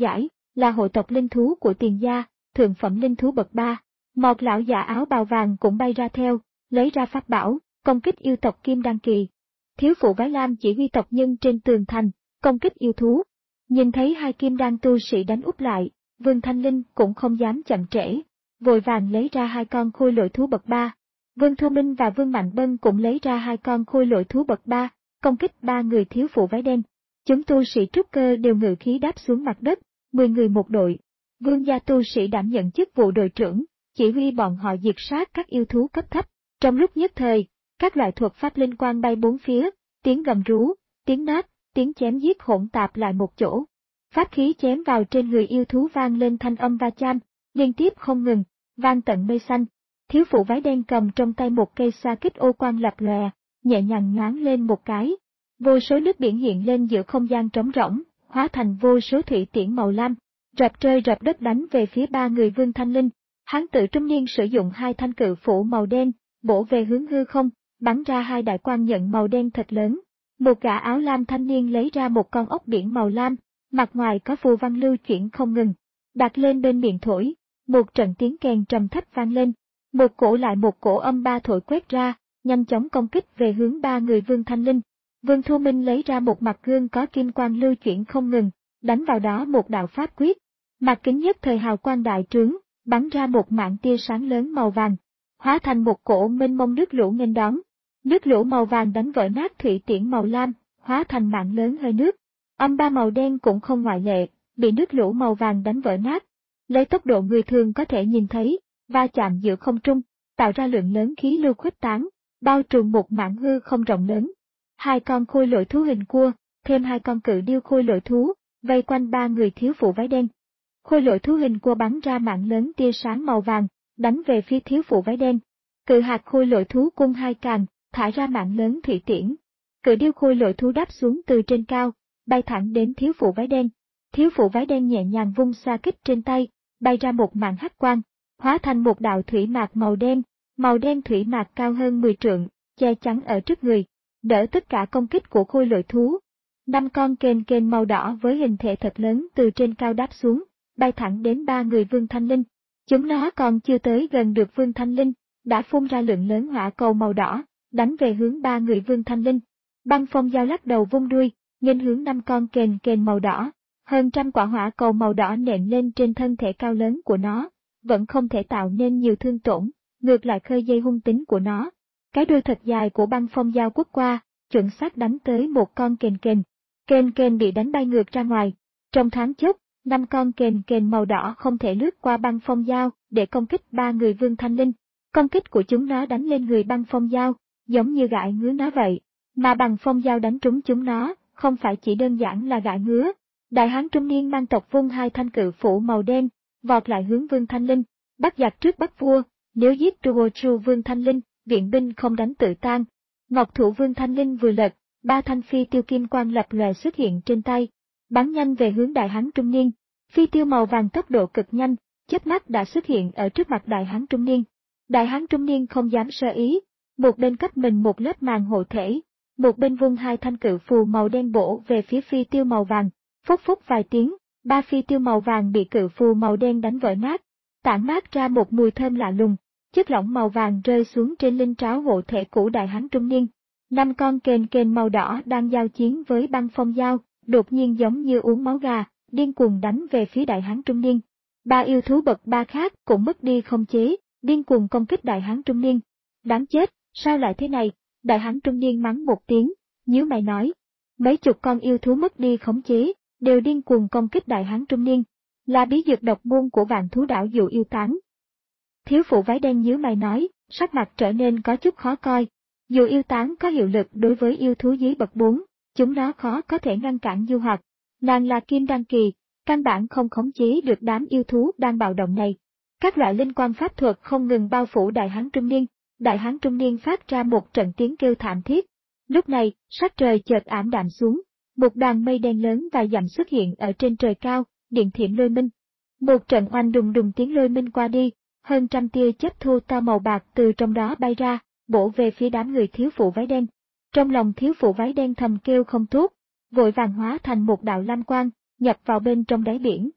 là hộ tộc linh thú của Tiền gia, thượng phẩm linh thú bậc ba. Một lão già áo bào vàng cũng bay ra theo, lấy ra pháp bảo, công kích yêu tộc Kim Đan Kỳ. Thiếu phụ Vái Lam chỉ huy tộc nhân trên tường thành, công kích yêu thú. Nhìn thấy hai Kim Đan tu sĩ đánh úp lại, Vương Thanh Linh cũng không dám chậm trễ, vội vàng lấy ra hai con khôi lỗi thú bậc ba. Vương Thu Minh và Vương Mạnh Bân cũng lấy ra hai con khôi lỗi thú bậc ba, công kích ba người thiếu phụ váy đen. Chúng tu sĩ trúc cơ đều ngự khí đáp xuống mặt đất, mười người một đội. Vương gia tu sĩ đảm nhận chức vụ đội trưởng, chỉ huy bọn họ diệt sát các yêu thú cấp thấp. Trong lúc nhất thời, các loại thuật pháp linh quang bay bốn phía, tiếng gầm rú, tiếng nát, tiếng chém giết hỗn tạp lại một chỗ. Pháp khí chém vào trên người yêu thú vang lên thanh âm va chạm, liên tiếp không ngừng, vang tận mây xanh. Thiếu phụ váy đen cầm trong tay một cây sa kích ô quang lập lòe, nhẹ nhàng nhoáng lên một cái. Vô số nước biển hiện lên giữa không gian trống rỗng, hóa thành vô số thủy tiễn màu lam, rập trời rập đất đánh về phía ba người Vương Thanh Linh. Hán tử trung niên sử dụng hai thanh cự phủ màu đen, bổ về hướng hư không, bắn ra hai đại quang nhận màu đen thật lớn. Một gã áo lam thanh niên lấy ra một con ốc biển màu lam, mặt ngoài có phù văn lưu chuyển không ngừng, đặt lên bên miệng thổi, một trận tiếng kèn trầm thấp vang lên. Một cổ lại một cổ âm ba thổi quét ra, nhanh chóng công kích về hướng ba người Vương Thanh Linh. Vương Thu Minh lấy ra một mặt gương có kim quang lưu chuyển không ngừng, đánh vào đó một đạo pháp quyết. Mặt kính nhất thời hào quang đại trướng, bắn ra một mảng tia sáng lớn màu vàng, hóa thành một cổ mênh mông nước lũ nghênh đón. Nước lũ màu vàng đánh vỡ nát thủy tiễn màu lam, hóa thành mảng lớn hơi nước. Âm ba màu đen cũng không ngoại lệ, bị nước lũ màu vàng đánh vỡ nát. Lấy tốc độ người thường có thể nhìn thấy, va chạm giữa không trung, tạo ra lượng lớn khí lưu khuếch tán, bao trùm một mảng hư không rộng lớn. Hai con khôi lỗi thú hình cua, thêm hai con cự điêu khôi lỗi thú, vây quanh ba người thiếu phụ váy đen. Khôi lỗi thú hình cua bắn ra mảng lớn tia sáng màu vàng, đánh về phía thiếu phụ váy đen. Cự hạt khôi lỗi thú cung hai càng, thả ra mảng lớn thủy tiễn. Cự điêu khôi lỗi thú đáp xuống từ trên cao, bay thẳng đến thiếu phụ váy đen. Thiếu phụ váy đen nhẹ nhàng vung sa kích trên tay, bay ra một mảng hắc quang, hóa thành một đạo thủy mạc màu đen, màu đen thủy mạc cao hơn mười trượng, che chắn ở trước người, đỡ tất cả công kích của khôi lỗi thú. Năm con kền kền màu đỏ với hình thể thật lớn từ trên cao đáp xuống, bay thẳng đến ba người Vương Thanh Linh. Chúng nó còn chưa tới gần được Vương Thanh Linh, đã phun ra lượng lớn hỏa cầu màu đỏ, đánh về hướng ba người Vương Thanh Linh. Băng Phong Dao lắc đầu vung đuôi, nghênh hướng năm con kền kền màu đỏ, hơn trăm quả hỏa cầu màu đỏ nện lên trên thân thể cao lớn của nó, vẫn không thể tạo nên nhiều thương tổn, ngược lại khơi dây hung tính của nó. Cái đuôi thật dài của Băng Phong Dao quất qua, chuẩn xác đánh tới một con kền kền. Kền kền bị đánh bay ngược ra ngoài. Trong thoáng chốc, năm con kền kền màu đỏ không thể lướt qua Băng Phong Dao để công kích ba người Vương Thanh Linh. Công kích của chúng nó đánh lên người Băng Phong Dao, giống như gãi ngứa nó vậy, mà Băng Phong Dao đánh trúng chúng nó, không phải chỉ đơn giản là gãi ngứa. Đại hán trung niên mang tộc vung hai thanh cự phủ màu đen, vọt lại hướng Vương Thanh Linh, bắt giặc trước bắt vua, nếu giết Truochu Vương Thanh Linh, viện binh không đánh tự tan. Ngọc thủ Vương Thanh Linh vừa lật, ba thanh phi tiêu kim quang lập lòe xuất hiện trên tay, bắn nhanh về hướng đại hán trung niên. Phi tiêu màu vàng tốc độ cực nhanh, chớp mắt đã xuất hiện ở trước mặt đại hán trung niên. Đại hán trung niên không dám sơ ý, một bên cấp mình một lớp màng hộ thể, một bên vung hai thanh cự phù màu đen bổ về phía phi tiêu màu vàng. Phốc phốc vài tiếng, ba phi tiêu màu vàng bị cự phù màu đen đánh vỡ nát, tản mát ra một mùi thơm lạ lùng, chất lỏng màu vàng rơi xuống trên linh tráo hộ thể của đại hán trung niên. Năm con kền kền màu đỏ đang giao chiến với Băng Phong Dao, đột nhiên giống như uống máu gà, điên cuồng đánh về phía đại hán trung niên. Ba yêu thú bậc ba khác cũng mất đi không chế, điên cuồng công kích đại hán trung niên. Đáng chết, sao lại thế này? Đại hán trung niên mắng một tiếng, nhíu mày nói. Mấy chục con yêu thú mất đi khống chế, đều điên cuồng công kích đại hán trung niên, là bí dược độc môn của Vạn Thú Đảo Dụ Yêu Tán. Thiếu phụ váy đen nhíu mày nói, sắc mặt trở nên có chút khó coi. Dụ Yêu Tán có hiệu lực đối với yêu thú dưới bậc bốn, chúng nó khó có thể ngăn cản du hoạt. Nàng là Kim Đan Kỳ, căn bản không khống chế được đám yêu thú đang bạo động này. Các loại linh quan pháp thuật không ngừng bao phủ đại hán trung niên, đại hán trung niên phát ra một trận tiếng kêu thảm thiết. Lúc này, sắc trời chợt ảm đạm xuống. Một đoàn mây đen lớn vài dặm xuất hiện ở trên trời cao, điện thiểm lôi minh. Một trận oanh đùng đùng tiếng lôi minh qua đi, hơn trăm tia chớp thô to màu bạc từ trong đó bay ra, bổ về phía đám người thiếu phụ váy đen. Trong lòng thiếu phụ váy đen thầm kêu không tốt, vội vàng hóa thành một đạo lam quang, nhập vào bên trong đáy biển.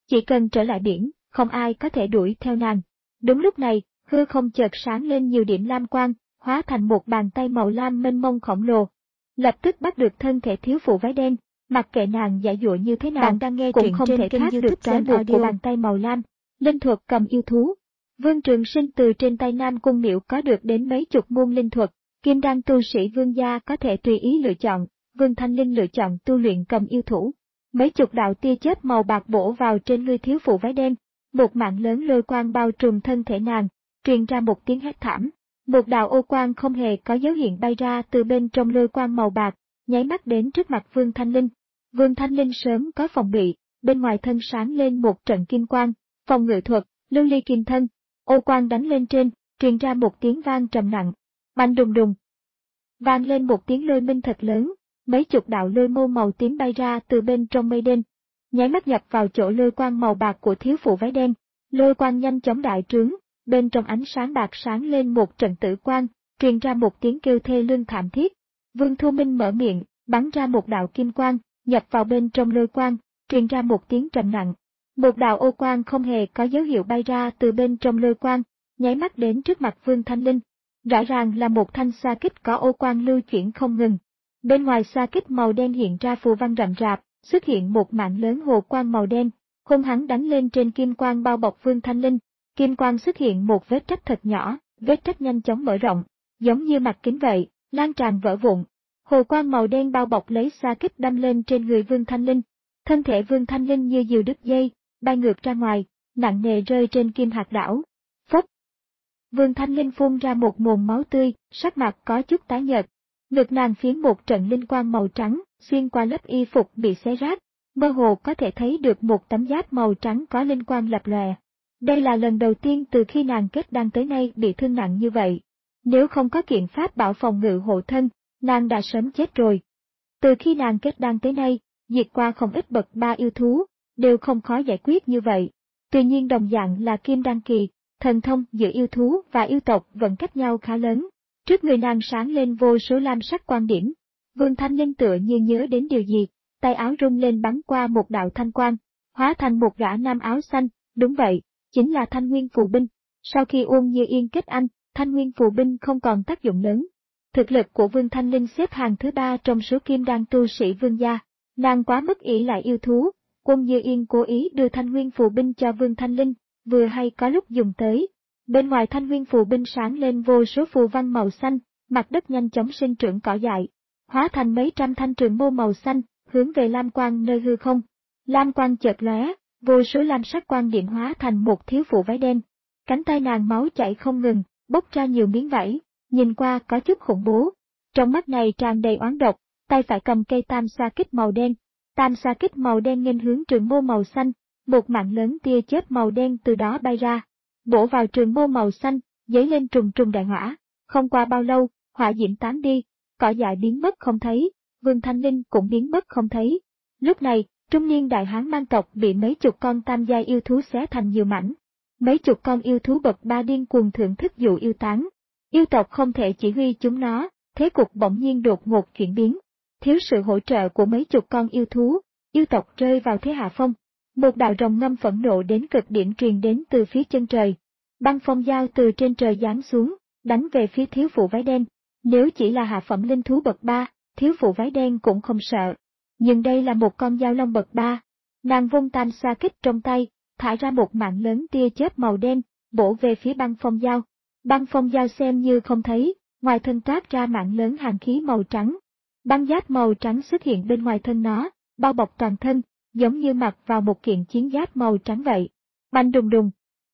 Chỉ cần trở lại biển, không ai có thể đuổi theo nàng. Đúng lúc này, hư không chợt sáng lên nhiều điểm lam quang, hóa thành một bàn tay màu lam mênh mông khổng lồ. Lập tức bắt được thân thể thiếu phụ váy đen, mặc kệ nàng giải dụa như thế nào, bạn đang nghe cũng không thể thoát được trói buộc của bàn tay màu lam. Linh thuật cầm yêu thú. Vương Trường Sinh từ trên tay Nam Cung Miểu có được đến mấy chục môn linh thuật, kim đan tu sĩ Vương gia có thể tùy ý lựa chọn, Vương Thanh Linh lựa chọn tu luyện cầm yêu thú. Mấy chục đạo tia chớp màu bạc bổ vào trên người thiếu phụ váy đen, một mạng lớn lôi quang bao trùm thân thể nàng, truyền ra một tiếng hét thảm. Một đạo ô quang không hề có dấu hiệu bay ra từ bên trong lôi quang màu bạc, nháy mắt đến trước mặt Vương Thanh Linh. Vương Thanh Linh sớm có phòng bị, bên ngoài thân sáng lên một trận kim quang, phòng ngự thuật, lưu ly kim thân, ô quang đánh lên trên, truyền ra một tiếng vang trầm nặng, bành đùng đùng. Vang lên một tiếng lôi minh thật lớn, mấy chục đạo lôi mâu màu tím bay ra từ bên trong mây đen, nháy mắt nhập vào chỗ lôi quang màu bạc của thiếu phụ váy đen. Lôi quang nhanh chóng đại trướng, bên trong ánh sáng bạc sáng lên một trận tử quang, truyền ra một tiếng kêu thê lương thảm thiết. Vương Thu Minh mở miệng, bắn ra một đạo kim quang, nhập vào bên trong lôi quang, truyền ra một tiếng trầm nặng. Một đạo ô quang không hề có dấu hiệu bay ra từ bên trong lôi quang, nháy mắt đến trước mặt Vương Thanh Linh. Rõ ràng là một thanh sa kích có ô quang lưu chuyển không ngừng. Bên ngoài sa kích màu đen hiện ra phù văn rậm rạp, xuất hiện một mạng lớn hồ quang màu đen, hung hăng đánh lên trên kim quang bao bọc Vương Thanh Linh. Kim quang xuất hiện một vết rách thật nhỏ, vết rách nhanh chóng mở rộng, giống như mặt kính vậy, lan tràn vỡ vụn. Hồ quang màu đen bao bọc lấy sa kích đâm lên trên người Vương Thanh Linh. Thân thể Vương Thanh Linh như diều đứt dây, bay ngược ra ngoài, nặng nề rơi trên kim hạt đảo. Phốc! Vương Thanh Linh phun ra một nguồn máu tươi, sắc mặt có chút tái nhợt. Ngực nàng phiến một trận linh quang màu trắng, xuyên qua lớp y phục bị xé rách, mơ hồ có thể thấy được một tấm giáp màu trắng có linh quang lập lòe. Đây là lần đầu tiên từ khi nàng kết đan tới nay bị thương nặng như vậy. Nếu không có kiện pháp bảo phòng ngự hộ thân, nàng đã sớm chết rồi. Từ khi nàng kết đan tới nay, diệt qua không ít bậc ba yêu thú, đều không khó giải quyết như vậy. Tuy nhiên đồng dạng là kim đan kỳ, thần thông giữa yêu thú và yêu tộc vẫn cách nhau khá lớn. Trước người nàng sáng lên vô số lam sắc quan điểm. Vương Thanh Linh tựa như nhớ đến điều gì, tay áo rung lên bắn qua một đạo thanh quang, hóa thành một gã nam áo xanh, đúng vậy, chính là Thanh Nguyên Phù Binh. Sau khi Uông Như Yên kết anh, Thanh Nguyên Phù Binh không còn tác dụng lớn. Thực lực của Vương Thanh Linh xếp hàng thứ ba trong số kim đan tu sĩ Vương gia, nàng quá mức ỷ lại yêu thú. Uông Như Yên cố ý đưa Thanh Nguyên Phù Binh cho Vương Thanh Linh, vừa hay có lúc dùng tới. Bên ngoài Thanh Nguyên Phù Binh sáng lên vô số phù văn màu xanh, mặt đất nhanh chóng sinh trưởng cỏ dại, hóa thành mấy trăm thanh trường mâu màu xanh, hướng về lam quang nơi hư không. Lam quang chợt lóe, vô số lam sắc quang điện hóa thành một thiếu phụ váy đen. Cánh tay nàng máu chảy không ngừng, bốc ra nhiều miếng vảy, nhìn qua có chút khủng bố. Trong mắt này tràn đầy oán độc, tay phải cầm cây tam sa kích màu đen. Tam sa kích màu đen nghênh hướng trường mâu màu xanh, một mạng lớn tia chớp màu đen từ đó bay ra, bổ vào trường mâu màu xanh, dấy lên trùng trùng đại hỏa. Không qua bao lâu, hỏa diễm tán đi, cỏ dại biến mất không thấy, Vương Thanh Linh cũng biến mất không thấy. Lúc này, trung niên đại hán mang tộc bị mấy chục con tam giai yêu thú xé thành nhiều mảnh. Mấy chục con yêu thú bậc ba điên cuồng thưởng thức dụ yêu tán. Yêu tộc không thể chỉ huy chúng nó, thế cục bỗng nhiên đột ngột chuyển biến. Thiếu sự hỗ trợ của mấy chục con yêu thú, yêu tộc rơi vào thế hạ phong. Một đạo rồng ngâm phẫn nộ đến cực điểm truyền đến từ phía chân trời. Băng phong dao từ trên trời giáng xuống, đánh về phía thiếu phụ váy đen. Nếu chỉ là hạ phẩm linh thú bậc ba, thiếu phụ váy đen cũng không sợ. Nhưng đây là một con dao long bậc ba. Nàng vung tam sa kích trong tay, thả ra một mạng lớn tia chớp màu đen, bổ về phía băng phong dao. Băng phong dao xem như không thấy, ngoài thân toát ra mạng lớn hàn khí màu trắng. Băng giáp màu trắng xuất hiện bên ngoài thân nó, bao bọc toàn thân, giống như mặc vào một kiện chiến giáp màu trắng vậy. Bành đùng đùng.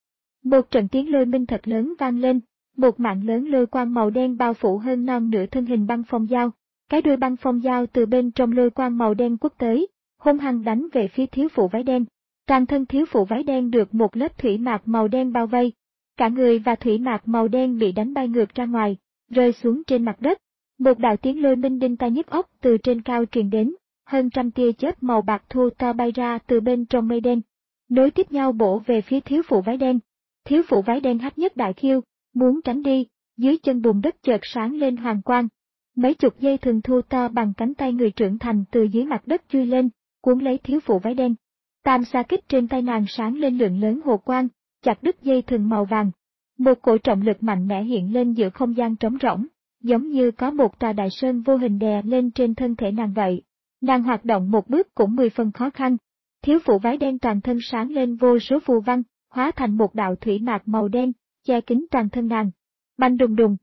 Một trận tiếng lôi minh thật lớn vang lên, một mạng lớn lôi quang màu đen bao phủ hơn non nửa thân hình băng phong dao. Cái đuôi băng phong dao từ bên trong lôi quang màu đen quất tới, hung hăng đánh về phía thiếu phụ váy đen. Toàn thân thiếu phụ váy đen được một lớp thủy mạc màu đen bao vây. Cả người và thủy mạc màu đen bị đánh bay ngược ra ngoài, rơi xuống trên mặt đất. Một đạo tiếng lôi minh đinh tai nhức óc từ trên cao truyền đến, hơn trăm tia chớp màu bạc thô to bay ra từ bên trong mây đen, nối tiếp nhau bổ về phía thiếu phụ váy đen. Thiếu phụ váy đen hách nhất đại khiêu, muốn tránh đi, dưới chân bùn đất chợt sáng lên hoàng quang. Mấy chục dây thừng thô to bằng cánh tay người trưởng thành từ dưới mặt đất chui lên, cuốn lấy thiếu phụ váy đen. Tam xa kích trên tay nàng sáng lên lượng lớn hồ quang, chặt đứt dây thừng màu vàng. Một cỗ trọng lực mạnh mẽ hiện lên giữa không gian trống rỗng, giống như có một tòa đại sơn vô hình đè lên trên thân thể nàng vậy. Nàng hoạt động một bước cũng mười phần khó khăn. Thiếu phụ váy đen toàn thân sáng lên vô số phù văn, hóa thành một đạo thủy mạc màu đen, che kín toàn thân nàng. Bành đùng đùng.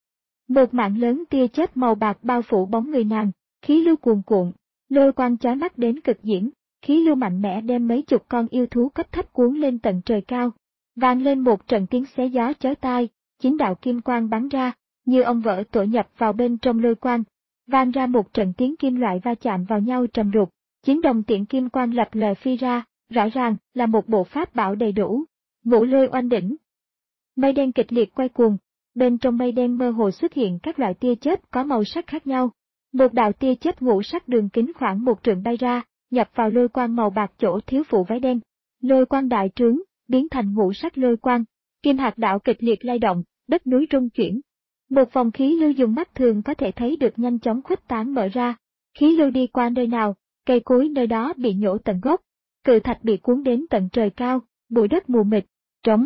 Một mảng lớn tia chớp màu bạc bao phủ bóng người nàng, khí lưu cuồn cuộn, lôi quang chói mắt đến cực điểm, khí lưu mạnh mẽ đem mấy chục con yêu thú cấp thấp cuốn lên tận trời cao. Vang lên một trận tiếng xé gió chói tai, chín đạo kim quang bắn ra, như ong vỡ tổ nhập vào bên trong lôi quang. Vang ra một trận tiếng kim loại va chạm vào nhau trầm rục, chín đồng tiễn kim quang lập lờ phi ra, rõ ràng là một bộ pháp bảo đầy đủ. Ngũ lôi oanh đỉnh. Mây đen kịch liệt quay cuồng, bên trong mây đen mơ hồ xuất hiện các loại tia chớp có màu sắc khác nhau. Một đạo tia chớp ngũ sắc đường kính khoảng một trượng bay ra, nhập vào lôi quang màu bạc chỗ thiếu phụ váy đen. Lôi quang đại trướng, biến thành ngũ sắc lôi quang, kim hạt đạo kịch liệt lay động, đất núi rung chuyển. Một vòng khí lưu dùng mắt thường có thể thấy được nhanh chóng khuếch tán mở ra. Khí lưu đi qua nơi nào, cây cối nơi đó bị nhổ tận gốc, cự thạch bị cuốn đến tận trời cao, bụi đất mù mịt, trống.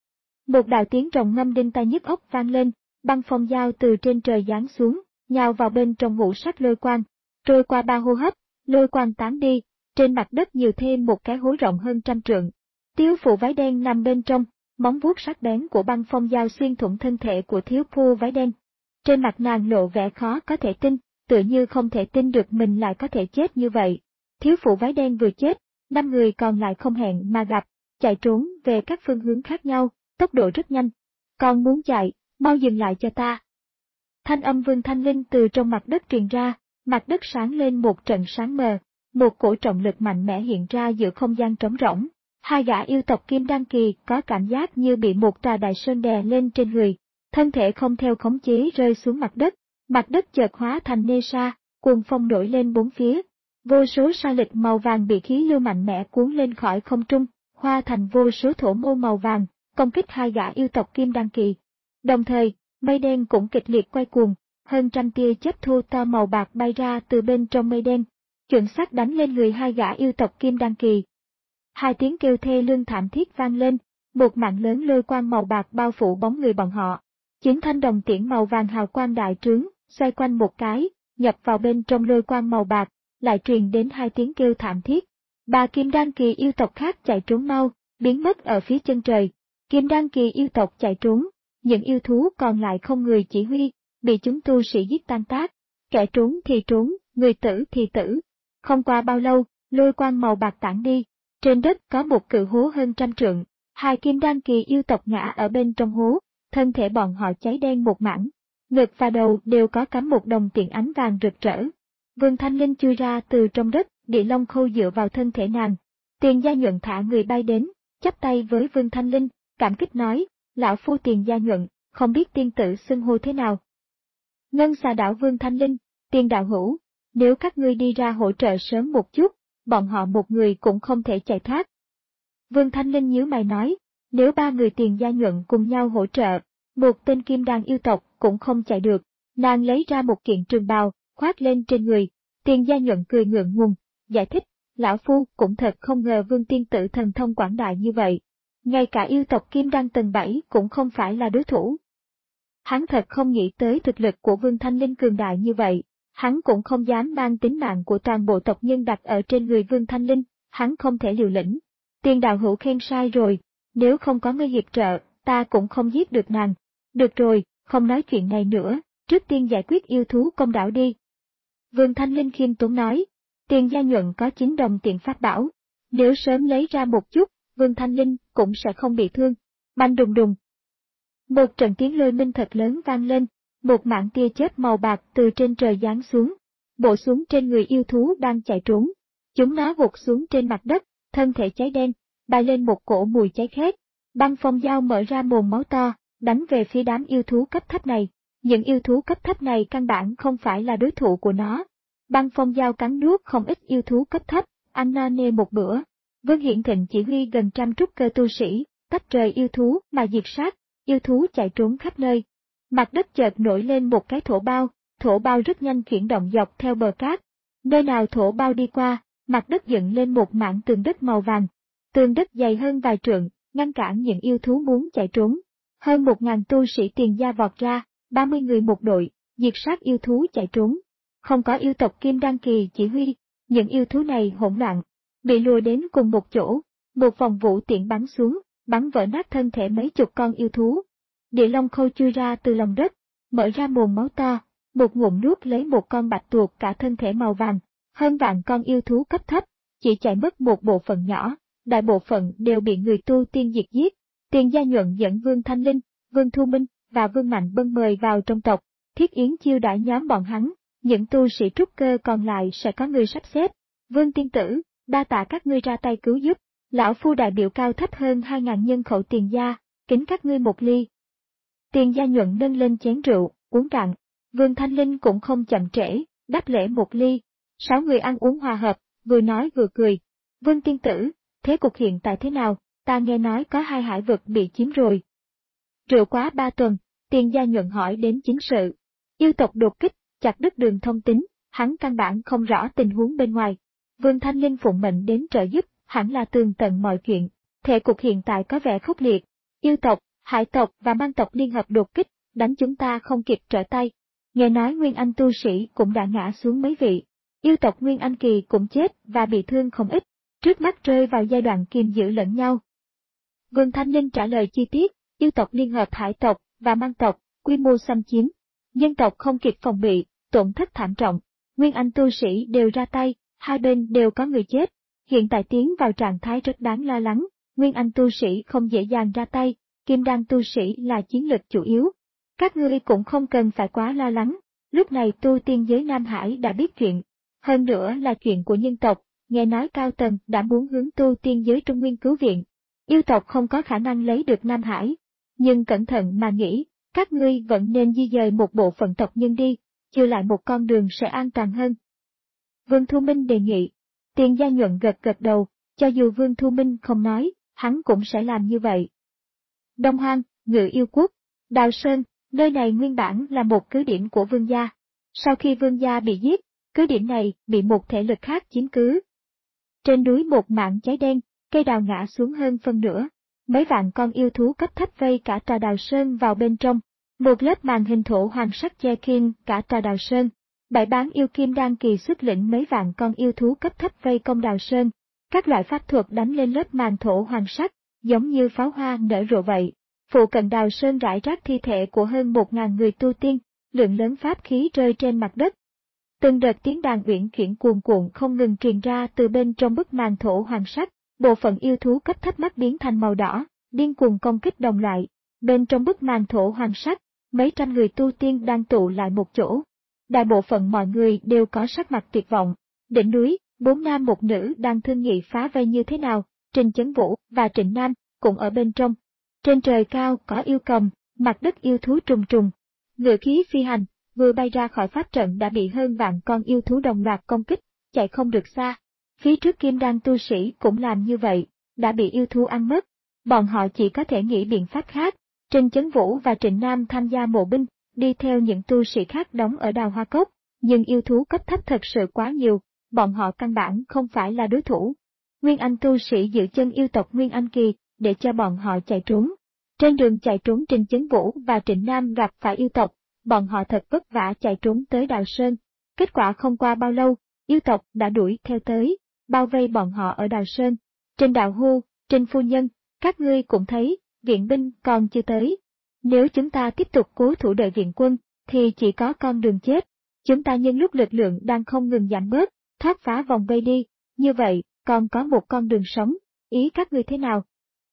Một đạo tiếng rồng ngâm đinh tai nhức óc vang lên, băng phong dao từ trên trời giáng xuống, nhào vào bên trong ngũ sắc lôi quang. Trôi qua ba hô hấp, lôi quang tán đi, trên mặt đất nhiều thêm một cái hố rộng hơn trăm trượng. Thiếu phụ váy đen nằm bên trong, móng vuốt sắc bén của băng phong dao xuyên thủng thân thể của thiếu phụ váy đen. Trên mặt nàng lộ vẻ khó có thể tin, tựa như không thể tin được mình lại có thể chết như vậy. Thiếu phụ váy đen vừa chết, năm người còn lại không hẹn mà gặp, chạy trốn về các phương hướng khác nhau, tốc độ rất nhanh. Còn muốn chạy, mau dừng lại cho ta. Thanh âm Vương Thanh Linh từ trong mặt đất truyền ra, mặt đất sáng lên một trận sáng mờ, một cổ trọng lực mạnh mẽ hiện ra giữa không gian trống rỗng. Hai gã yêu tộc Kim Đan Kỳ có cảm giác như bị một tòa đại sơn đè lên trên người, thân thể không theo khống chế rơi xuống mặt đất, mặt đất chợt hóa thành nê sa, cuồng phong nổi lên bốn phía. Vô số sa lịch màu vàng bị khí lưu mạnh mẽ cuốn lên khỏi không trung, hóa thành vô số thổ mâu màu vàng, công kích hai gã yêu tộc Kim Đan Kỳ. Đồng thời, mây đen cũng kịch liệt quay cuồng, hơn trăm tia chớp thô to màu bạc bay ra từ bên trong mây đen, chuẩn xác đánh lên người hai gã yêu tộc Kim Đan Kỳ. Hai tiếng kêu thê lương thảm thiết vang lên, một mảng lớn lôi quang màu bạc bao phủ bóng người bọn họ. Chín thanh đồng tiễn màu vàng hào quang đại trướng, xoay quanh một cái, nhập vào bên trong lôi quang màu bạc, lại truyền đến hai tiếng kêu thảm thiết. Ba Kim Đan Kỳ yêu tộc khác chạy trốn mau, biến mất ở phía chân trời. Kim Đan Kỳ yêu tộc chạy trốn, những yêu thú còn lại không người chỉ huy, bị chúng tu sĩ giết tan tác. Kẻ trốn thì trốn, người tử thì tử. Không qua bao lâu, lôi quang màu bạc tản đi. Trên đất có một cự hố hơn trăm trượng, hai Kim Đan Kỳ yêu tộc ngã ở bên trong hố, thân thể bọn họ cháy đen một mảng, ngực và đầu đều có cắm một đồng tiền ánh vàng rực rỡ. Vương Thanh Linh chui ra từ trong đất, Địa Long Khâu dựa vào thân thể nàng. Tiền Gia Nhuận thả người bay đến, chắp tay với Vương Thanh Linh, cảm kích nói, lão phu Tiền Gia Nhuận, không biết tiên tử xưng hô thế nào. Ngân Xà Đảo Vương Thanh Linh, Tiền đạo hữu, nếu các ngươi đi ra hỗ trợ sớm một chút, bọn họ một người cũng không thể chạy thoát. Vương Thanh Linh nhíu mày nói, nếu ba người Tiền Gia Nhuận cùng nhau hỗ trợ, một tên Kim Đan yêu tộc cũng không chạy được. Nàng lấy ra một kiện trường bào, khoác lên trên người. Tiền Gia Nhuận cười ngượng ngùng, giải thích, lão phu cũng thật không ngờ Vương tiên tử thần thông quảng đại như vậy. Ngay cả yêu tộc Kim Đan tầng bảy cũng không phải là đối thủ. Hắn thật không nghĩ tới thực lực của Vương Thanh Linh cường đại như vậy. Hắn cũng không dám mang tính mạng của toàn bộ tộc nhân đặt ở trên người Vương Thanh Linh, hắn không thể liều lĩnh. Tiền đạo hữu khen sai rồi, nếu không có ngươi hiệp trợ, ta cũng không giết được nàng. Được rồi, không nói chuyện này nữa, trước tiên giải quyết yêu thú công đảo đi. Vương Thanh Linh khiêm tốn nói, Tiền Gia Nhuận có chín đồng tiền pháp bảo, nếu sớm lấy ra một chút, Vương Thanh Linh cũng sẽ không bị thương. Bành đùng đùng. Một trận tiếng lôi minh thật lớn vang lên. Một mảng tia chớp màu bạc từ trên trời giáng xuống, bổ xuống trên người yêu thú đang chạy trốn. Chúng nó gục xuống trên mặt đất, thân thể cháy đen, bay lên một cổ mùi cháy khét. Băng phong dao mở ra mồm máu to, đánh về phía đám yêu thú cấp thấp này. Những yêu thú cấp thấp này căn bản không phải là đối thủ của nó. Băng phong dao cắn nuốt không ít yêu thú cấp thấp, ăn no nê một bữa. Vương Hiển Thịnh chỉ huy gần trăm trúc cơ tu sĩ, tách rời yêu thú mà diệt sát, yêu thú chạy trốn khắp nơi. Mặt đất chợt nổi lên một cái thổ bao, thổ bao rất nhanh chuyển động dọc theo bờ cát. Nơi nào thổ bao đi qua, mặt đất dựng lên một mảng tường đất màu vàng. Tường đất dày hơn vài trượng, ngăn cản những yêu thú muốn chạy trốn. Hơn một ngàn tu sĩ Tiền gia vọt ra, ba mươi người một đội, diệt sát yêu thú chạy trốn. Không có yêu tộc Kim Đan Kỳ chỉ huy, những yêu thú này hỗn loạn, bị lùa đến cùng một chỗ, một vòng vũ tiễn bắn xuống, bắn vỡ nát thân thể mấy chục con yêu thú. Địa Long Khâu chui ra từ lòng đất, mở ra mồm máu to, một ngụm nuốt lấy một con bạch tuộc cả thân thể màu vàng. Hơn vạn con yêu thú cấp thấp, chỉ chạy mất một bộ phận nhỏ, đại bộ phận đều bị người tu tiên diệt giết. Tiền Gia Nhuận dẫn Vương Thanh Linh, Vương Thu Minh và Vương Mạnh Bân mời vào trong tộc, thiết yến chiêu đãi nhóm bọn hắn, những tu sĩ trúc cơ còn lại sẽ có người sắp xếp. Vương tiên tử, đa tạ các ngươi ra tay cứu giúp, lão phu đại biểu cao thấp hơn hai ngàn nhân khẩu Tiền gia, kính các ngươi một ly. Tiền Gia Nhuận nâng lên chén rượu, uống cạn. Vương Thanh Linh cũng không chậm trễ, đáp lễ một ly. Sáu người ăn uống hòa hợp, vừa nói vừa cười. Vương tiên tử, thế cục hiện tại thế nào? Ta nghe nói có hai hải vực bị chiếm rồi. Rượu quá ba tuần, Tiền Gia Nhuận hỏi đến chính sự. Yêu tộc đột kích, chặt đứt đường thông tín, hắn căn bản không rõ tình huống bên ngoài. Vương Thanh Linh phụng mệnh đến trợ giúp, hẳn là tường tận mọi chuyện. Thể cục hiện tại có vẻ khốc liệt. Yêu tộc, hải tộc và mang tộc liên hợp đột kích, đánh chúng ta không kịp trở tay. Nghe nói Nguyên Anh tu sĩ cũng đã ngã xuống mấy vị. Yêu tộc Nguyên Anh Kỳ cũng chết và bị thương không ít, trước mắt rơi vào giai đoạn kiềm giữ lẫn nhau. Vương Thanh Linh trả lời chi tiết, yêu tộc liên hợp hải tộc và mang tộc, quy mô xâm chiếm. Nhân tộc không kịp phòng bị, tổn thất thảm trọng. Nguyên Anh tu sĩ đều ra tay, hai bên đều có người chết. Hiện tại tiến vào trạng thái rất đáng lo lắng, Nguyên Anh tu sĩ không dễ dàng ra tay, Kim Đan tu sĩ là chiến lực chủ yếu. Các ngươi cũng không cần phải quá lo lắng, lúc này tu tiên giới Nam Hải đã biết chuyện. Hơn nữa là chuyện của nhân tộc, nghe nói Cao Tần đã muốn hướng tu tiên giới Trung Nguyên cứu viện. Yêu tộc không có khả năng lấy được Nam Hải. Nhưng cẩn thận mà nghĩ, các ngươi vẫn nên di dời một bộ phận tộc nhân đi, chưa lại một con đường sẽ an toàn hơn. Vương Thu Minh đề nghị. Tiền Gia Nhuận gật gật đầu, cho dù Vương Thu Minh không nói, hắn cũng sẽ làm như vậy. Đông Hoang, Ngự Yêu Quốc, Đào Sơn, nơi này nguyên bản là một cứ điểm của Vương gia. Sau khi Vương gia bị giết, cứ điểm này bị một thể lực khác chiếm cứ. Trên núi một mảng cháy đen, cây đào ngã xuống hơn phân nửa. Mấy vạn con yêu thú cấp thấp vây cả tòa Đào Sơn vào bên trong. Một lớp màn hình thổ hoàng sắc che kín cả tòa Đào Sơn. Bảy bán yêu Kim Đan Kỳ xuất lĩnh mấy vạn con yêu thú cấp thấp vây công Đào Sơn. Các loại pháp thuật đánh lên lớp màn thổ hoàng sắc, giống như pháo hoa nở rộ vậy. Phụ cận Đào Sơn rải rác thi thể của hơn một ngàn người tu tiên, lượng lớn pháp khí rơi trên mặt đất. Từng đợt tiếng đàn uyển chuyển cuồn cuộn không ngừng truyền ra từ bên trong bức màn thổ hoàng sắc, bộ phận yêu thú cấp thấp mắt biến thành màu đỏ, điên cuồng công kích đồng loại. Bên trong bức màn thổ hoàng sắc, mấy trăm người tu tiên đang tụ lại một chỗ. Đại bộ phận mọi người đều có sắc mặt tuyệt vọng. Đỉnh núi, bốn nam một nữ đang thương nghị phá vây như thế nào, Trình Chấn Vũ và Trịnh Nam cũng ở bên trong. Trên trời cao có yêu cầm, mặt đất yêu thú trùng trùng. Ngự khí phi hành, vừa bay ra khỏi pháp trận đã bị hơn vạn con yêu thú đồng loạt công kích, chạy không được xa. Phía trước Kim Đan tu sĩ cũng làm như vậy, đã bị yêu thú ăn mất. Bọn họ chỉ có thể nghĩ biện pháp khác. Trình Chấn Vũ và Trịnh Nam tham gia mộ binh, đi theo những tu sĩ khác đóng ở Đào Hoa Cốc, nhưng yêu thú cấp thấp thật sự quá nhiều, bọn họ căn bản không phải là đối thủ. Nguyên Anh tu sĩ giữ chân yêu tộc Nguyên Anh Kỳ, để cho bọn họ chạy trốn. Trên đường chạy trốn Trình Chấn Vũ và Trịnh Nam gặp phải yêu tộc, bọn họ thật vất vả chạy trốn tới Đào Sơn. Kết quả không qua bao lâu, yêu tộc đã đuổi theo tới, bao vây bọn họ ở Đào Sơn. Trình đạo hưu, Trình phu nhân, các ngươi cũng thấy, viện binh còn chưa tới. Nếu chúng ta tiếp tục cố thủ đợi viện quân, thì chỉ có con đường chết. Chúng ta nhân lúc lực lượng đang không ngừng giảm bớt, thoát phá vòng vây đi, như vậy, còn có một con đường sống, ý các ngươi thế nào?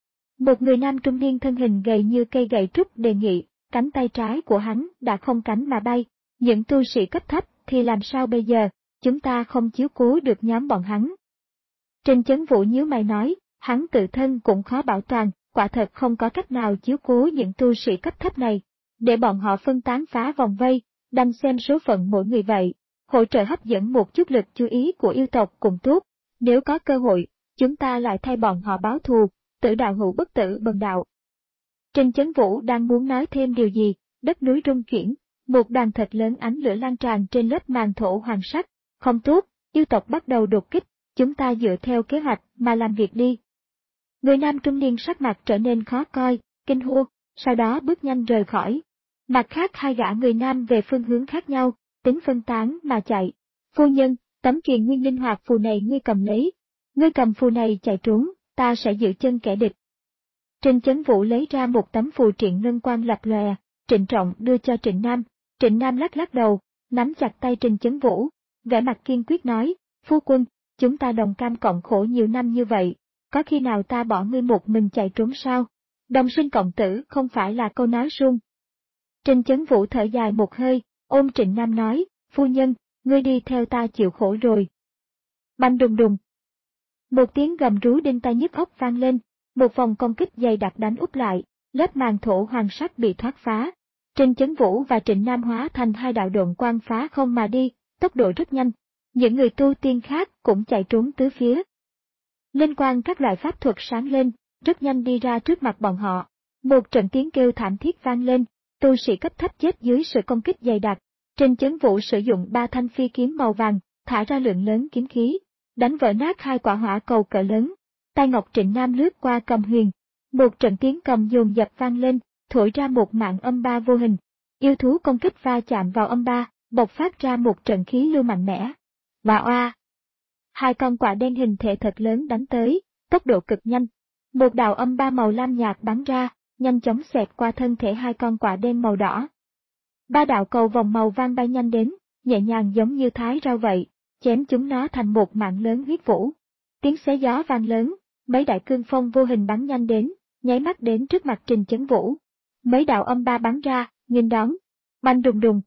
Một người nam trung niên thân hình gầy như cây gậy trúc đề nghị, cánh tay trái của hắn đã không cánh mà bay. Những tu sĩ cấp thấp thì làm sao bây giờ, chúng ta không chiếu cố được nhóm bọn hắn. Trình Chấn Vũ nhíu mày nói, hắn tự thân cũng khó bảo toàn, quả thật không có cách nào chiếu cố những tu sĩ cấp thấp này, để bọn họ phân tán phá vòng vây, đành xem số phận mỗi người vậy, hỗ trợ hấp dẫn một chút lực chú ý của yêu tộc cũng tốt, nếu có cơ hội, chúng ta lại thay bọn họ báo thù, tử đạo hữu bất tử bần đạo. Trình Chấn Vũ đang muốn nói thêm điều gì, đất núi rung chuyển, một đoàn thật lớn ánh lửa lan tràn trên lớp màn thổ hoàng sắc, không tốt, yêu tộc bắt đầu đột kích, chúng ta dựa theo kế hoạch mà làm việc đi. Người nam trung niên sắc mặt trở nên khó coi, kinh hô, sau đó bước nhanh rời khỏi. Mặt khác hai gã người nam về phương hướng khác nhau, tính phân tán mà chạy. Phu nhân, tấm kiền nguyên linh hoạt phù này ngươi cầm lấy. Ngươi cầm phù này chạy trốn, ta sẽ giữ chân kẻ địch. Trình Chấn Vũ lấy ra một tấm phù triện ngân quang lập lòe, trịnh trọng đưa cho Trịnh Nam. Trịnh Nam lắc lắc đầu, nắm chặt tay Trình Chấn Vũ, vẻ mặt kiên quyết nói, phu quân, chúng ta đồng cam cộng khổ nhiều năm như vậy, có khi nào ta bỏ ngươi một mình chạy trốn sao? Đồng sinh cộng tử không phải là câu nói suông. Trình Chấn Vũ thở dài một hơi, ôm Trịnh Nam nói, phu nhân, ngươi đi theo ta chịu khổ rồi. Bành đùng đùng. Một tiếng gầm rú đinh tai nhức óc vang lên, một vòng công kích dày đặc đánh úp lại, lớp màn thổ hoàng sắc bị thoát phá. Trình Chấn Vũ và Trịnh Nam hóa thành hai đạo độn quang phá không mà đi, tốc độ rất nhanh. Những người tu tiên khác cũng chạy trốn tứ phía. Linh quang các loại pháp thuật sáng lên, rất nhanh đi ra trước mặt bọn họ. Một trận tiếng kêu thảm thiết vang lên, tu sĩ cấp thấp chết dưới sự công kích dày đặc. Trình Chấn Vũ sử dụng ba thanh phi kiếm màu vàng, thả ra lượng lớn kiếm khí, đánh vỡ nát hai quả hỏa cầu cỡ lớn. Tay ngọc Trịnh Nam lướt qua cầm huyền, một trận tiếng cầm dồn dập vang lên, thổi ra một mạng âm ba vô hình. Yêu thú công kích va chạm vào âm ba, bộc phát ra một trận khí lưu mạnh mẽ. Và oa! Hai con quạ đen hình thể thật lớn đánh tới, tốc độ cực nhanh. Một đạo âm ba màu lam nhạt bắn ra, nhanh chóng xẹt qua thân thể hai con quạ đen màu đỏ. Ba đạo cầu vòng màu vàng bay nhanh đến, nhẹ nhàng giống như thái rau vậy, chém chúng nó thành một mạng lớn huyết vũ. Tiếng xé gió vang lớn, mấy đại cương phong vô hình bắn nhanh đến, nháy mắt đến trước mặt Trình Chấn Vũ. Mấy đạo âm ba bắn ra, nghênh đón. Bành đùng đùng.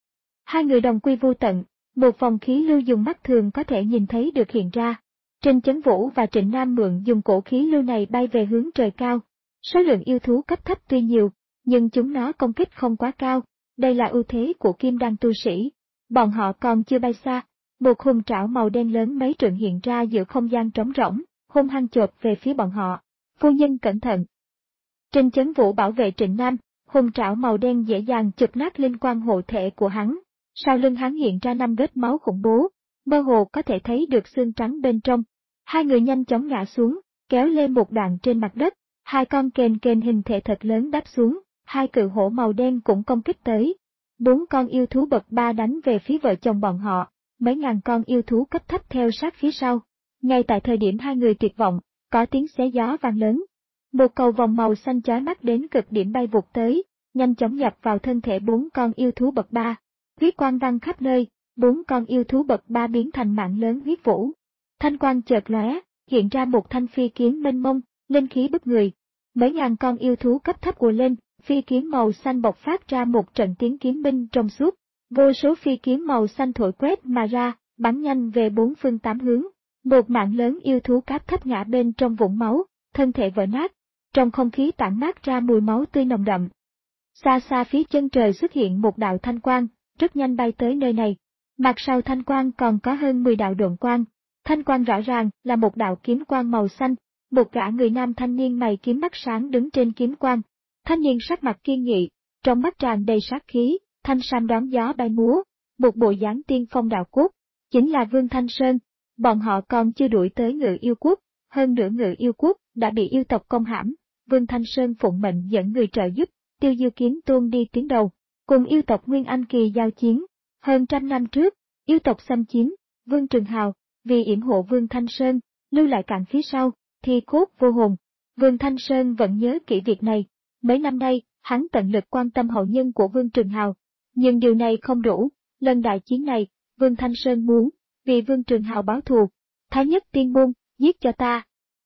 Hai người đồng quy vô tận, một vòng khí lưu dùng mắt thường có thể nhìn thấy được hiện ra. Trình Chấn Vũ và Trịnh Nam mượn dùng cổ khí lưu này bay về hướng trời cao. Số lượng yêu thú cấp thấp tuy nhiều, nhưng chúng nó công kích không quá cao. Đây là ưu thế của kim đan tu sĩ. Bọn họ còn chưa bay xa, một hùng trảo màu đen lớn mấy trượng hiện ra giữa không gian trống rỗng, hung hăng chộp về phía bọn họ. Phu nhân cẩn thận. Trình Chấn Vũ bảo vệ Trịnh Nam, hùng trảo màu đen dễ dàng chụp nát linh quang hộ thể của hắn. Sau lưng hắn hiện ra năm vết máu khủng bố, mơ hồ có thể thấy được xương trắng bên trong. Hai người nhanh chóng ngã xuống, kéo lên một đoạn trên mặt đất, hai con kền kền hình thể thật lớn đáp xuống, hai cự hổ màu đen cũng công kích tới. Bốn con yêu thú bậc ba đánh về phía vợ chồng bọn họ, mấy ngàn con yêu thú cấp thấp theo sát phía sau. Ngay tại thời điểm hai người tuyệt vọng, có tiếng xé gió vang lớn. Một cầu vòng màu xanh chói mắt đến cực điểm bay vụt tới, nhanh chóng nhập vào thân thể bốn con yêu thú bậc ba. Huyết quang văng khắp nơi, bốn con yêu thú bậc ba biến thành mạng lớn huyết vũ. Thanh quang chợt lóe, hiện ra một thanh phi kiếm mênh mông, linh khí bức người. Mấy ngàn con yêu thú cấp thấp ùa lên, phi kiếm màu xanh bộc phát ra một trận tiếng kiếm minh trong suốt. Vô số phi kiếm màu xanh thổi quét mà ra, bắn nhanh về bốn phương tám hướng. Một mạng lớn yêu thú cấp thấp ngã bên trong vũng máu, thân thể vỡ nát. Trong không khí tản mát ra mùi máu tươi nồng đậm. Xa xa phía chân trời xuất hiện một đạo thanh quang, rất nhanh bay tới nơi này. Mặt sau thanh quang còn có hơn mười đạo độn quang. Thanh quang rõ ràng là một đạo kiếm quang màu xanh, một gã người nam thanh niên mày kiếm mắt sáng đứng trên kiếm quang. Thanh niên sắc mặt kiên nghị, trong mắt tràn đầy sát khí, thanh sam đón gió bay múa, một bộ dáng tiên phong đạo cốt, chính là Vương Thanh Sơn. Bọn họ còn chưa đuổi tới Ngự Yêu Quốc, hơn nữa Ngự Yêu Quốc đã bị yêu tộc công hãm. Vương Thanh Sơn phụng mệnh dẫn người trợ giúp, Tiêu Diêu Kiếm Tôn đi tiến đầu, cùng yêu tộc Nguyên Anh Kỳ giao chiến. Hơn trăm năm trước, yêu tộc xâm chiếm, Vương Trường Hào, vì yểm hộ Vương Thanh Sơn, lưu lại cạn phía sau, thi cốt vô hồn. Vương Thanh Sơn vẫn nhớ kỹ việc này. Mấy năm nay, hắn tận lực quan tâm hậu nhân của Vương Trường Hào. Nhưng điều này không đủ, lần đại chiến này, Vương Thanh Sơn muốn, vì Vương Trường Hào báo thù. Thái nhất tiên môn, giết cho ta.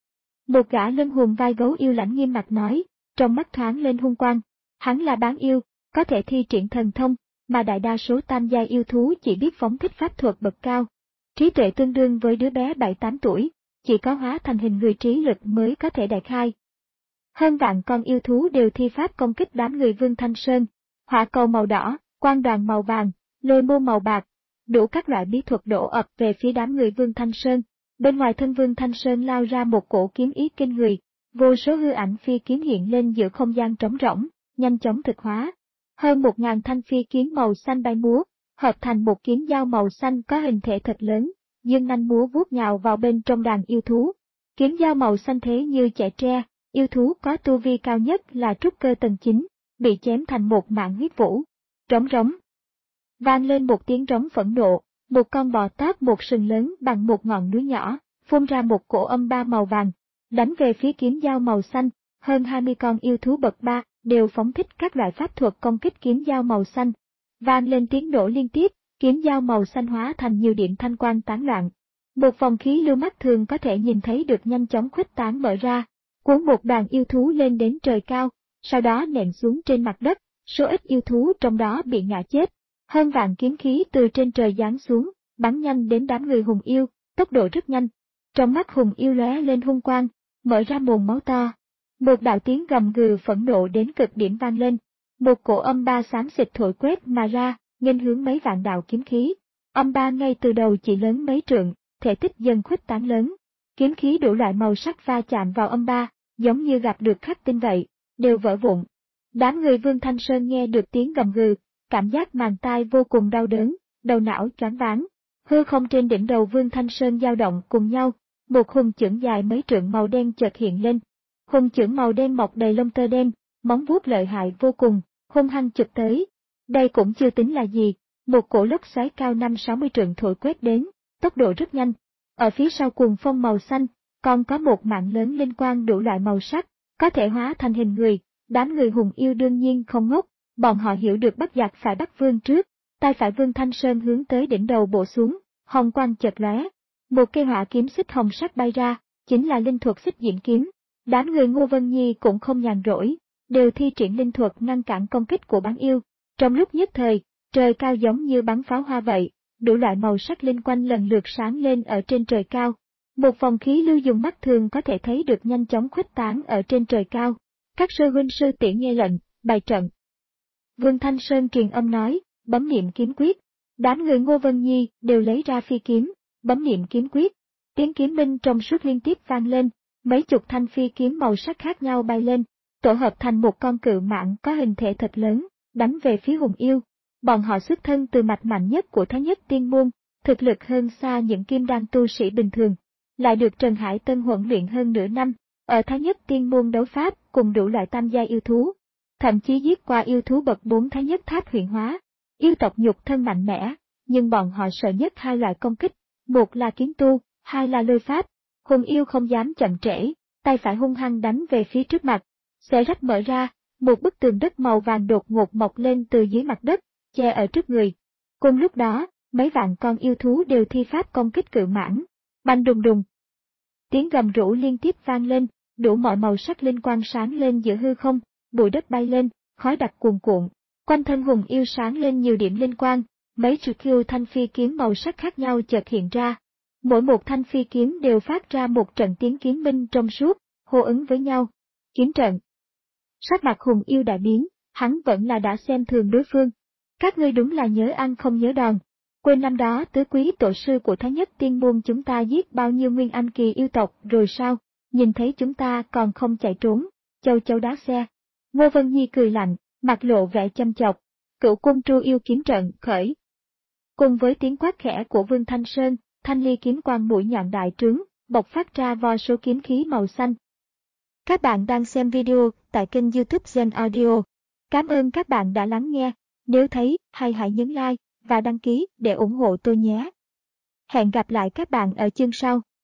Một gã lưng hùm vai gấu yêu lãnh nghiêm mặt nói, trong mắt thoáng lên hung quang. Hắn là bán yêu, có thể thi triển thần thông, mà đại đa số tam giai yêu thú chỉ biết phóng thích pháp thuật bậc cao. Trí tuệ tương đương với đứa bé bảy tám tuổi, chỉ có hóa thành hình người trí lực mới có thể đại khai. Hơn vạn con yêu thú đều thi pháp công kích đám người Vương Thanh Sơn, hỏa cầu màu đỏ, quang đoàn màu vàng, lôi mô màu bạc, đủ các loại bí thuật đổ ập về phía đám người Vương Thanh Sơn. Bên ngoài thân Vương Thanh Sơn lao ra một cổ kiếm ý kinh người, vô số hư ảnh phi kiếm hiện lên giữa không gian trống rỗng, nhanh chóng thực hóa. Hơn một ngàn thanh phi kiếm màu xanh bay múa, hợp thành một kiếm dao màu xanh có hình thể thật lớn, dương nanh múa vuốt nhào vào bên trong đàn yêu thú. Kiếm dao màu xanh thế như chạy tre, yêu thú có tu vi cao nhất là trúc cơ tầng chín, bị chém thành một mảng huyết vũ. Rống rống. Vang lên một tiếng rống phẫn nộ, một con bò tót một sừng lớn bằng một ngọn núi nhỏ, phun ra một cổ âm ba màu vàng, đánh về phía kiếm dao màu xanh. Hơn hai mươi con yêu thú bậc ba đều phóng thích các loại pháp thuật công kích kiếm dao màu xanh. Vang lên tiếng nổ liên tiếp, kiếm dao màu xanh hóa thành nhiều điểm thanh quang tán loạn. Một vòng khí lưu mắt thường có thể nhìn thấy được nhanh chóng khuếch tán mở ra, cuốn một đoàn yêu thú lên đến trời cao, sau đó nện xuống trên mặt đất, số ít yêu thú trong đó bị ngã chết. Hơn vạn kiếm khí từ trên trời giáng xuống, bắn nhanh đến đám người hùng yêu, tốc độ rất nhanh. Trong mắt hùng yêu lóe lên hung quang, mở ra mồm máu to. Một đạo tiếng gầm gừ phẫn nộ đến cực điểm vang lên, một cổ âm ba xám xịt thổi quét mà ra, nghênh hướng mấy vạn đạo kiếm khí. Âm ba ngay từ đầu chỉ lớn mấy trượng, thể tích dần khuếch tán lớn. Kiếm khí đủ loại màu sắc va chạm vào âm ba, giống như gặp được khắc tinh vậy, đều vỡ vụn. Đám người Vương Thanh Sơn nghe được tiếng gầm gừ, cảm giác màng tai vô cùng đau đớn, đầu não choáng váng. Hư không trên đỉnh đầu Vương Thanh Sơn dao động cùng nhau, một hùng chưởng dài mấy trượng màu đen chợt hiện lên. Hùng chưởng màu đen mọc đầy lông tơ đen, móng vuốt lợi hại vô cùng, hung hăng chụp tới. Đây cũng chưa tính là gì, một cổ lốc xoáy cao năm sáu mươi trượng thổi quét đến, tốc độ rất nhanh. Ở phía sau cuồng phong màu xanh, còn có một mạng lớn linh quang đủ loại màu sắc, có thể hóa thành hình người. Đám người hùng yêu đương nhiên không ngốc, bọn họ hiểu được bắt giặc phải bắt vương trước. Tay phải Vương Thanh Sơn hướng tới đỉnh đầu bổ xuống, hồng quang chợt lóe, một cây hỏa kiếm xích hồng sắc bay ra, chính là linh thuật xích diễm kiếm. Đám người Ngô Vân Nhi cũng không nhàn rỗi, đều thi triển linh thuật ngăn cản công kích của bán yêu. Trong lúc nhất thời, trời cao giống như bắn pháo hoa vậy, đủ loại màu sắc linh quanh lần lượt sáng lên ở trên trời cao. Một vòng khí lưu dùng mắt thường có thể thấy được nhanh chóng khuếch tán ở trên trời cao. Các sư huynh sư tỷ nghe lệnh, bày trận. Vương Thanh Sơn truyền âm nói, bấm niệm kiếm quyết. Đám người Ngô Vân Nhi đều lấy ra phi kiếm, bấm niệm kiếm quyết. Tiếng kiếm minh trong suốt liên tiếp vang lên, mấy chục thanh phi kiếm màu sắc khác nhau bay lên, tổ hợp thành một con cự mãng có hình thể thật lớn, đánh về phía hùng yêu. Bọn họ xuất thân từ mạch mạnh nhất của Thái Nhất Tiên Môn, thực lực hơn xa những kim đan tu sĩ bình thường, lại được Trần Hải Tân huấn luyện hơn nửa năm, ở Thái Nhất Tiên Môn đấu pháp cùng đủ loại tam gia yêu thú, thậm chí giết qua yêu thú bậc bốn Thái Nhất Tháp huyền hóa. Yêu tộc nhục thân mạnh mẽ, nhưng bọn họ sợ nhất hai loại công kích, một là kiếm tu, hai là lôi pháp. Hùng yêu không dám chậm trễ, tay phải hung hăng đánh về phía trước mặt, xé rách mở ra, một bức tường đất màu vàng đột ngột mọc lên từ dưới mặt đất, che ở trước người. Cùng lúc đó, mấy vạn con yêu thú đều thi pháp công kích cự mãng, bành đùng đùng. Tiếng gầm rú liên tiếp vang lên, đủ mọi màu sắc linh quang sáng lên giữa hư không, bụi đất bay lên, khói đặc cuồn cuộn. Quanh thân hùng yêu sáng lên nhiều điểm linh quang, mấy chục kiêu thanh phi kiếm màu sắc khác nhau chợt hiện ra. Mỗi một thanh phi kiếm đều phát ra một trận tiếng kiếm minh trong suốt, hô ứng với nhau. Kiếm trận. Sắc mặt hùng yêu đại biến, hắn vẫn là đã xem thường đối phương. Các ngươi đúng là nhớ ăn không nhớ đòn. Quên năm đó tứ quý tổ sư của Thái Nhất Tiên Môn chúng ta giết bao nhiêu nguyên anh kỳ yêu tộc rồi sao, nhìn thấy chúng ta còn không chạy trốn, châu châu đá xe. Ngô Vân Nhi cười lạnh, mặt lộ vẻ châm chọc. Cửu cung tru yêu kiếm trận khởi. Cùng với tiếng quát khẽ của Vương Thanh Sơn, thanh ly kiếm quang mũi nhọn đại trướng, bộc phát ra vô số kiếm khí màu xanh. Các bạn đang xem video tại kênh YouTube Gen Audio. Cảm ơn các bạn đã lắng nghe. Nếu thấy hay hãy nhấn like và đăng ký để ủng hộ tôi nhé. Hẹn gặp lại các bạn ở chương sau.